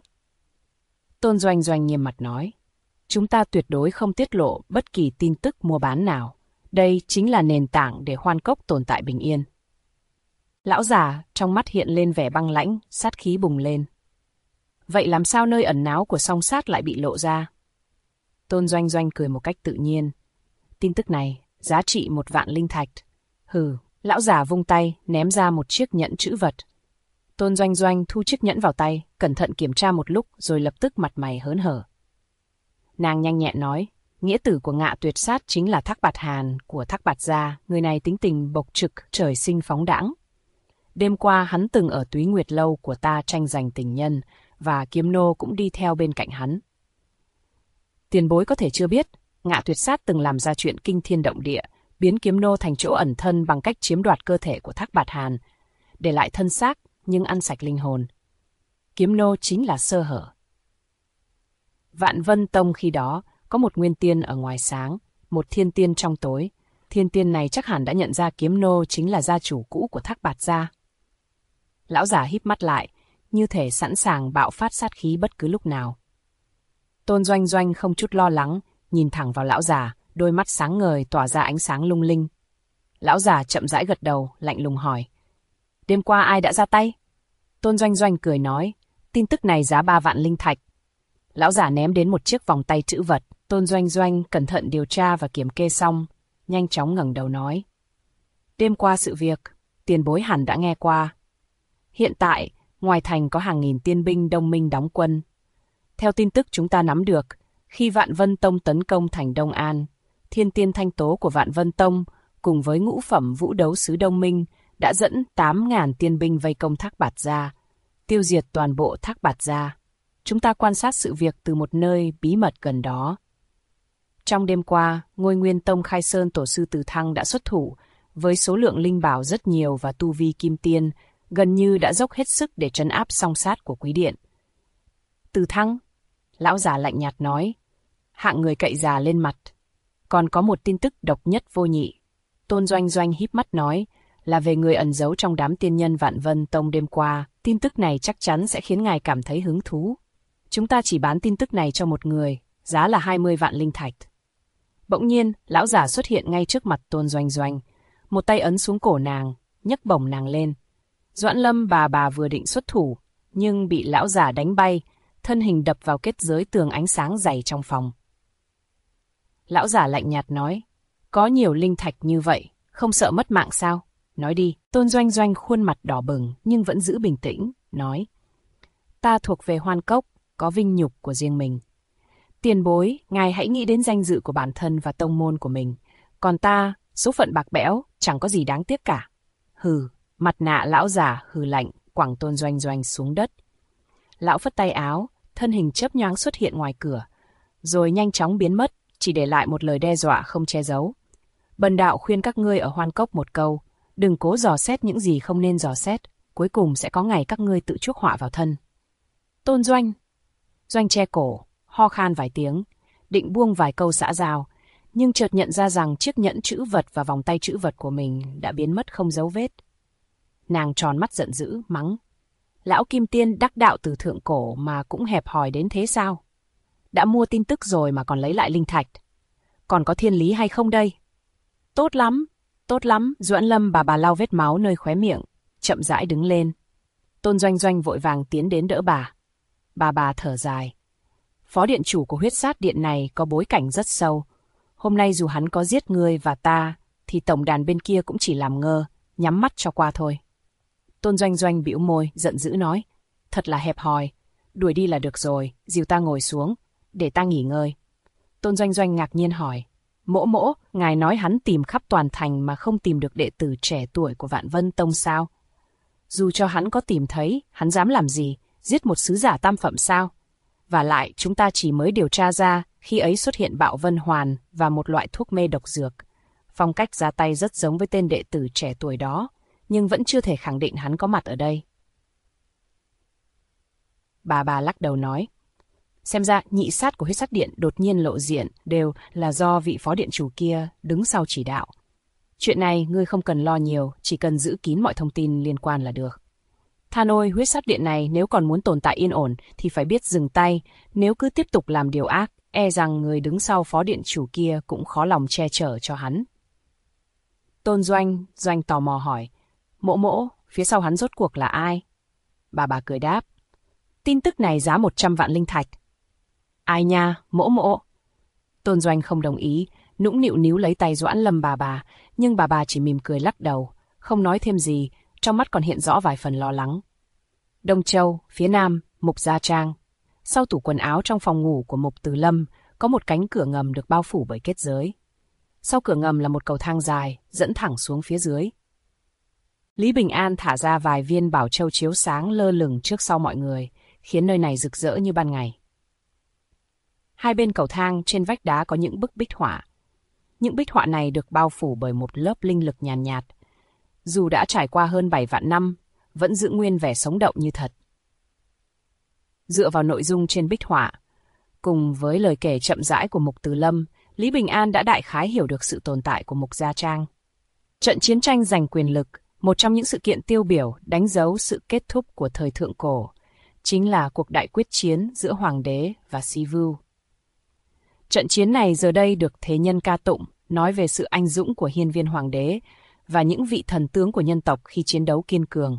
Tôn Doanh Doanh nghiêm mặt nói, chúng ta tuyệt đối không tiết lộ bất kỳ tin tức mua bán nào. Đây chính là nền tảng để Hoan Cốc tồn tại bình yên. Lão già trong mắt hiện lên vẻ băng lãnh, sát khí bùng lên. Vậy làm sao nơi ẩn náu của song sát lại bị lộ ra? Tôn Doanh Doanh cười một cách tự nhiên. Tin tức này, giá trị 1.000 linh thạch. Hừ, lão già vung tay, ném ra một chiếc nhẫn trữ vật. Tôn Doanh Doanh thu chiếc nhẫn vào tay, cẩn thận kiểm tra một lúc rồi lập tức mặt mày hớn hở. Nàng nhanh nhẹn nói, nghĩa tử của Ngạ Tuyệt Sát chính là Thác Bạt Hàn của Thác Bạt gia, người này tính tình bộc trực, trời sinh phóng đãng. Đêm qua hắn từng ở Túy Nguyệt Lâu của ta tranh giành tình nhân, và Kiếm Nô cũng đi theo bên cạnh hắn. Tiền bối có thể chưa biết, Ngạ Tuyệt Sát từng làm ra chuyện kinh thiên động địa, biến Kiếm Nô thành chỗ ẩn thân bằng cách chiếm đoạt cơ thể của Thác Bạt Hàn, để lại thân xác nhưng ăn sạch linh hồn. Kiếm Nô chính là sơ hở. Vạn Vân Tông khi đó có một nguyên tiên ở ngoài sáng, một thiên tiên trong tối. Thiên tiên này chắc hẳn đã nhận ra Kiếm Nô chính là gia chủ cũ của Thác Bạt gia. Lão giả híp mắt lại, như thể sẵn sàng bạo phát sát khí bất cứ lúc nào. Tôn Doanh Doanh không chút lo lắng, nhìn thẳng vào lão già, đôi mắt sáng ngời tỏa ra ánh sáng lung linh. Lão già chậm rãi gật đầu, lạnh lùng hỏi, đêm qua ai đã ra tay? Tôn Doanh Doanh cười nói, tin tức này giá 3 vạn linh thạch. Lão giả ném đến một chiếc vòng tay trữ vật. Tôn Doanh Doanh cẩn thận điều tra và kiểm kê xong, nhanh chóng ngẩng đầu nói, đêm qua sự việc, tiền bối hẳn đã nghe qua. Hiện tại, ngoài thành có hàng nghìn tiên binh Đông Minh đóng quân. Theo tin tức chúng ta nắm được, khi Vạn Vân Tông tấn công thành Đông An, Thiên Tiên Thanh Tố của Vạn Vân Tông cùng với ngũ phẩm vũ đấu sứ Đông Minh đã dẫn 8.000 tiên binh vây công Thác Bạt gia, tiêu diệt toàn bộ Thác Bạt gia. Chúng ta quan sát sự việc từ một nơi bí mật gần đó. Trong đêm qua, Ngôi Nguyên Tông Khai Sơn Tổ sư Từ Thăng đã xuất thủ, với số lượng linh bảo rất nhiều và tu vi kim tiên, gần như đã dốc hết sức để trấn áp song sát của Quý Điện. Từ Thăng, lão già lạnh nhạt nói, hạng người cậy già lên mặt. Còn có một tin tức độc nhất vô nhị. Tôn Doanh Doanh híp mắt nói, là về người ẩn giấu trong đám tiên nhân Vạn Vân Tông đêm qua. Tin tức này chắc chắn sẽ khiến ngài cảm thấy hứng thú. Chúng ta chỉ bán tin tức này cho một người, giá là 20 vạn linh thạch. Bỗng nhiên, lão giả xuất hiện ngay trước mặt Tôn Doanh Doanh, một tay ấn xuống cổ nàng, nhấc bổng nàng lên. Doãn Lâm bà vừa định xuất thủ, nhưng bị lão giả đánh bay, thân hình đập vào kết giới tường ánh sáng dày trong phòng. Lão giả lạnh nhạt nói, có nhiều linh thạch như vậy, không sợ mất mạng sao? Nói đi. Tôn Doanh Doanh khuôn mặt đỏ bừng nhưng vẫn giữ bình tĩnh, nói, ta thuộc về Hoan Cốc, có vinh nhục của riêng mình. Tiền bối, ngài hãy nghĩ đến danh dự của bản thân và tông môn của mình. Còn ta, số phận bạc bẽo, chẳng có gì đáng tiếc cả. Hừ, mặt nạ lão giả hừ lạnh, quẳng Tôn Doanh Doanh xuống đất. Lão phất tay áo, thân hình chớp nhoáng xuất hiện ngoài cửa, rồi nhanh chóng biến mất chỉ để lại một lời đe dọa không che giấu. Bần đạo khuyên các ngươi ở Hoan Cốc một câu, đừng cố dò xét những gì không nên dò xét, cuối cùng sẽ có ngày các ngươi tự chuốc họa vào thân. Tôn Doanh. Doanh che cổ, ho khan vài tiếng, định buông vài câu xã giao, nhưng chợt nhận ra rằng chiếc nhẫn chữ vật và vòng tay chữ vật của mình đã biến mất không dấu vết. Nàng tròn mắt giận dữ, mắng. Lão Kim Tiên đắc đạo từ thượng cổ mà cũng hẹp hòi đến thế sao? Đã mua tin tức rồi mà còn lấy lại linh thạch. Còn có thiên lý hay không đây? Tốt lắm, tốt lắm. Doãn Lâm bà lau vết máu nơi khóe miệng, chậm rãi đứng lên. Tôn Doanh Doanh vội vàng tiến đến đỡ bà. Bà thở dài. Phó điện chủ của huyết sát điện này có bối cảnh rất sâu. Hôm nay dù hắn có giết ngươi và ta, thì tổng đàn bên kia cũng chỉ làm ngơ, nhắm mắt cho qua thôi. Tôn Doanh Doanh bĩu môi, giận dữ nói. Thật là hẹp hòi, đuổi đi là được rồi, dìu ta ngồi xuống, để ta nghỉ ngơi. Tôn Doanh Doanh ngạc nhiên hỏi. Mỗ, ngài nói hắn tìm khắp toàn thành mà không tìm được đệ tử trẻ tuổi của Vạn Vân Tông sao? Dù cho hắn có tìm thấy, hắn dám làm gì, giết một sứ giả tam phẩm sao? Và lại, chúng ta chỉ mới điều tra ra, khi ấy xuất hiện bạo vân hoàn và một loại thuốc mê độc dược. Phong cách ra tay rất giống với tên đệ tử trẻ tuổi đó, nhưng vẫn chưa thể khẳng định hắn có mặt ở đây. Bà lắc đầu nói. Xem ra nhị sát của huyết sát điện đột nhiên lộ diện đều là do vị phó điện chủ kia đứng sau chỉ đạo. Chuyện này ngươi không cần lo nhiều, chỉ cần giữ kín mọi thông tin liên quan là được. Than ôi, huyết sát điện này nếu còn muốn tồn tại yên ổn thì phải biết dừng tay, nếu cứ tiếp tục làm điều ác, e rằng người đứng sau phó điện chủ kia cũng khó lòng che chở cho hắn. Tôn Doanh tò mò hỏi, mỗ, phía sau hắn rốt cuộc là ai? Bà cười đáp, tin tức này giá 100 vạn linh thạch. Ai nha, mỗ. Tôn Doanh không đồng ý, nũng nịu níu lấy tay Doãn Lâm bà, nhưng bà chỉ mỉm cười lắc đầu, không nói thêm gì, trong mắt còn hiện rõ vài phần lo lắng. Đông Châu, phía nam, Mục Gia Trang. Sau tủ quần áo trong phòng ngủ của Mục Từ Lâm, có một cánh cửa ngầm được bao phủ bởi kết giới. Sau cửa ngầm là một cầu thang dài, dẫn thẳng xuống phía dưới. Lý Bình An thả ra vài viên bảo châu chiếu sáng lơ lửng trước sau mọi người, khiến nơi này rực rỡ như ban ngày. Hai bên cầu thang trên vách đá có những bức bích họa. Những bích họa này được bao phủ bởi một lớp linh lực nhàn nhạt. Dù đã trải qua hơn 7 vạn năm, vẫn giữ nguyên vẻ sống động như thật. Dựa vào nội dung trên bích họa, cùng với lời kể chậm rãi của Mục Từ Lâm, Lý Bình An đã đại khái hiểu được sự tồn tại của Mục Gia Trang. Trận chiến tranh giành quyền lực, một trong những sự kiện tiêu biểu đánh dấu sự kết thúc của thời thượng cổ, chính là cuộc đại quyết chiến giữa Hoàng đế và Si Vu. Trận chiến này giờ đây được thế nhân ca tụng, nói về sự anh dũng của hiên viên Hoàng đế và những vị thần tướng của nhân tộc khi chiến đấu kiên cường.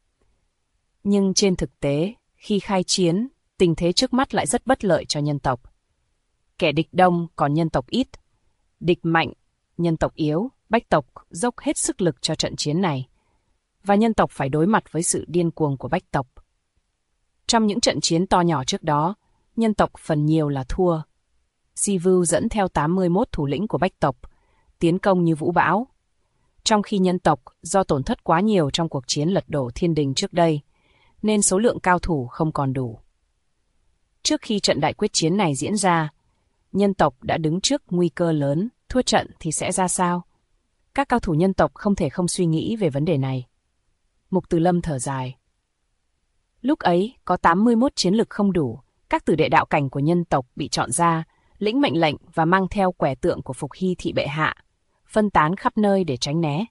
Nhưng trên thực tế, khi khai chiến, tình thế trước mắt lại rất bất lợi cho nhân tộc. Kẻ địch đông còn nhân tộc ít, địch mạnh, nhân tộc yếu, bách tộc dốc hết sức lực cho trận chiến này, và nhân tộc phải đối mặt với sự điên cuồng của bách tộc. Trong những trận chiến to nhỏ trước đó, nhân tộc phần nhiều là thua. Si Vu dẫn theo 81 thủ lĩnh của bách tộc, tiến công như vũ bão. Trong khi nhân tộc do tổn thất quá nhiều trong cuộc chiến lật đổ thiên đình trước đây, nên số lượng cao thủ không còn đủ. Trước khi trận đại quyết chiến này diễn ra, nhân tộc đã đứng trước nguy cơ lớn, thua trận thì sẽ ra sao? Các cao thủ nhân tộc không thể không suy nghĩ về vấn đề này. Mục Từ Lâm thở dài. Lúc ấy, có 81 chiến lực không đủ, các tử đệ đạo cảnh của nhân tộc bị chọn ra, lĩnh mệnh lệnh và mang theo quẻ tượng của Phục Hy thị bệ hạ, phân tán khắp nơi để tránh né.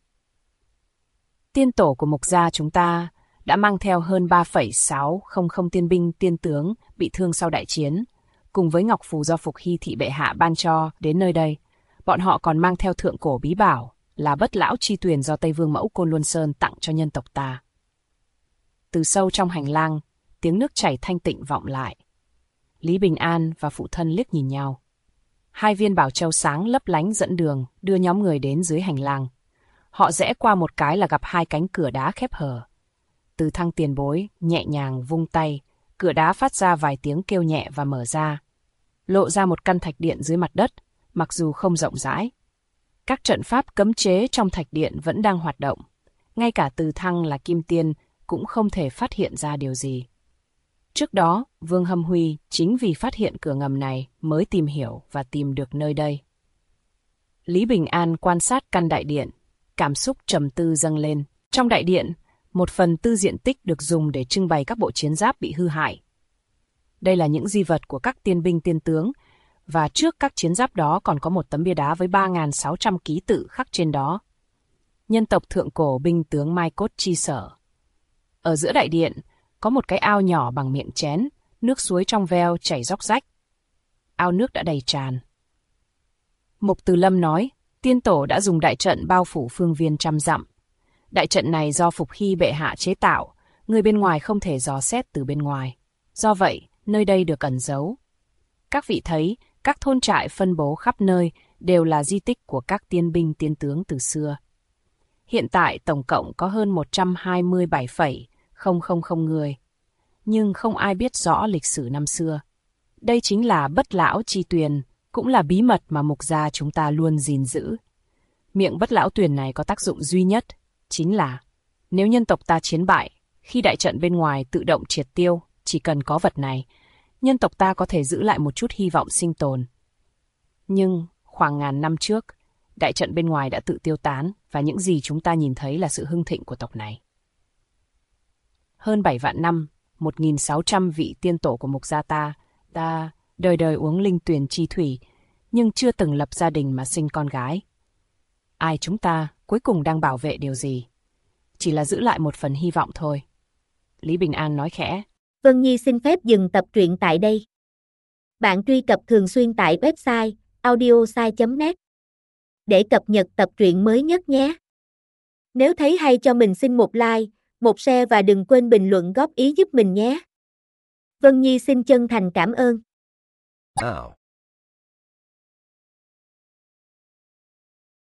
Tiên tổ của Mục gia chúng ta đã mang theo hơn 3,600 tiên binh tiên tướng bị thương sau đại chiến, cùng với ngọc phù do Phục Hy thị bệ hạ ban cho đến nơi đây. Bọn họ còn mang theo thượng cổ bí bảo là Bất Lão Chi Tuyền do Tây Vương Mẫu Côn Luân Sơn tặng cho nhân tộc ta. Từ sâu trong hành lang, tiếng nước chảy thanh tịnh vọng lại. Lý Bình An và phụ thân liếc nhìn nhau. Hai viên bảo châu sáng lấp lánh dẫn đường, đưa nhóm người đến dưới hành lang. Họ rẽ qua một cái là gặp hai cánh cửa đá khép hờ. Từ Thăng tiền bối nhẹ nhàng vung tay, cửa đá phát ra vài tiếng kêu nhẹ và mở ra. Lộ ra một căn thạch điện dưới mặt đất, mặc dù không rộng rãi. Các trận pháp cấm chế trong thạch điện vẫn đang hoạt động. Ngay cả Từ Thăng là kim tiên cũng không thể phát hiện ra điều gì. Trước đó, Vương Hâm Huy chính vì phát hiện cửa ngầm này mới tìm hiểu và tìm được nơi đây. Lý Bình An quan sát căn đại điện, cảm xúc trầm tư dâng lên. Trong đại điện, một phần tư diện tích được dùng để trưng bày các bộ chiến giáp bị hư hại. Đây là những di vật của các tiên binh tiên tướng, và trước các chiến giáp đó còn có một tấm bia đá với 3.600 ký tự khắc trên đó. Nhân tộc thượng cổ binh tướng Mai Cốt chi sở. Ở giữa đại điện, có một cái ao nhỏ bằng miệng chén, nước suối trong veo chảy róc rách. Ao nước đã đầy tràn. Mục Từ Lâm nói, tiên tổ đã dùng đại trận bao phủ phương viên trăm dặm. Đại trận này do Phục Hy bệ hạ chế tạo, người bên ngoài không thể dò xét từ bên ngoài. Do vậy, nơi đây được ẩn giấu. Các vị thấy, các thôn trại phân bố khắp nơi đều là di tích của các tiên binh tiên tướng từ xưa. Hiện tại tổng cộng có hơn 127,000 người, nhưng không ai biết rõ lịch sử năm xưa. Đây chính là Bất Lão Chi Tuyền, cũng là bí mật mà mục gia chúng ta luôn gìn giữ. Miệng Bất Lão Tuyền này có tác dụng duy nhất, chính là nếu nhân tộc ta chiến bại, khi đại trận bên ngoài tự động triệt tiêu, chỉ cần có vật này, nhân tộc ta có thể giữ lại một chút hy vọng sinh tồn. Nhưng khoảng ngàn năm trước, đại trận bên ngoài đã tự tiêu tán và những gì chúng ta nhìn thấy là sự hưng thịnh của tộc này. Hơn 7 vạn năm, 1.600 vị tiên tổ của mục gia ta đời đời uống linh tuyền chi thủy, nhưng chưa từng lập gia đình mà sinh con gái. Ai chúng ta cuối cùng đang bảo vệ điều gì? Chỉ là giữ lại một phần hy vọng thôi. Lý Bình An nói khẽ. Vân Nhi xin phép dừng tập truyện tại đây. Bạn truy cập thường xuyên tại website audiosai.net để cập nhật tập truyện mới nhất nhé. Nếu thấy hay cho mình xin một like, một share và đừng quên bình luận góp ý giúp mình nhé. Vân Nhi xin chân thành cảm ơn. Now.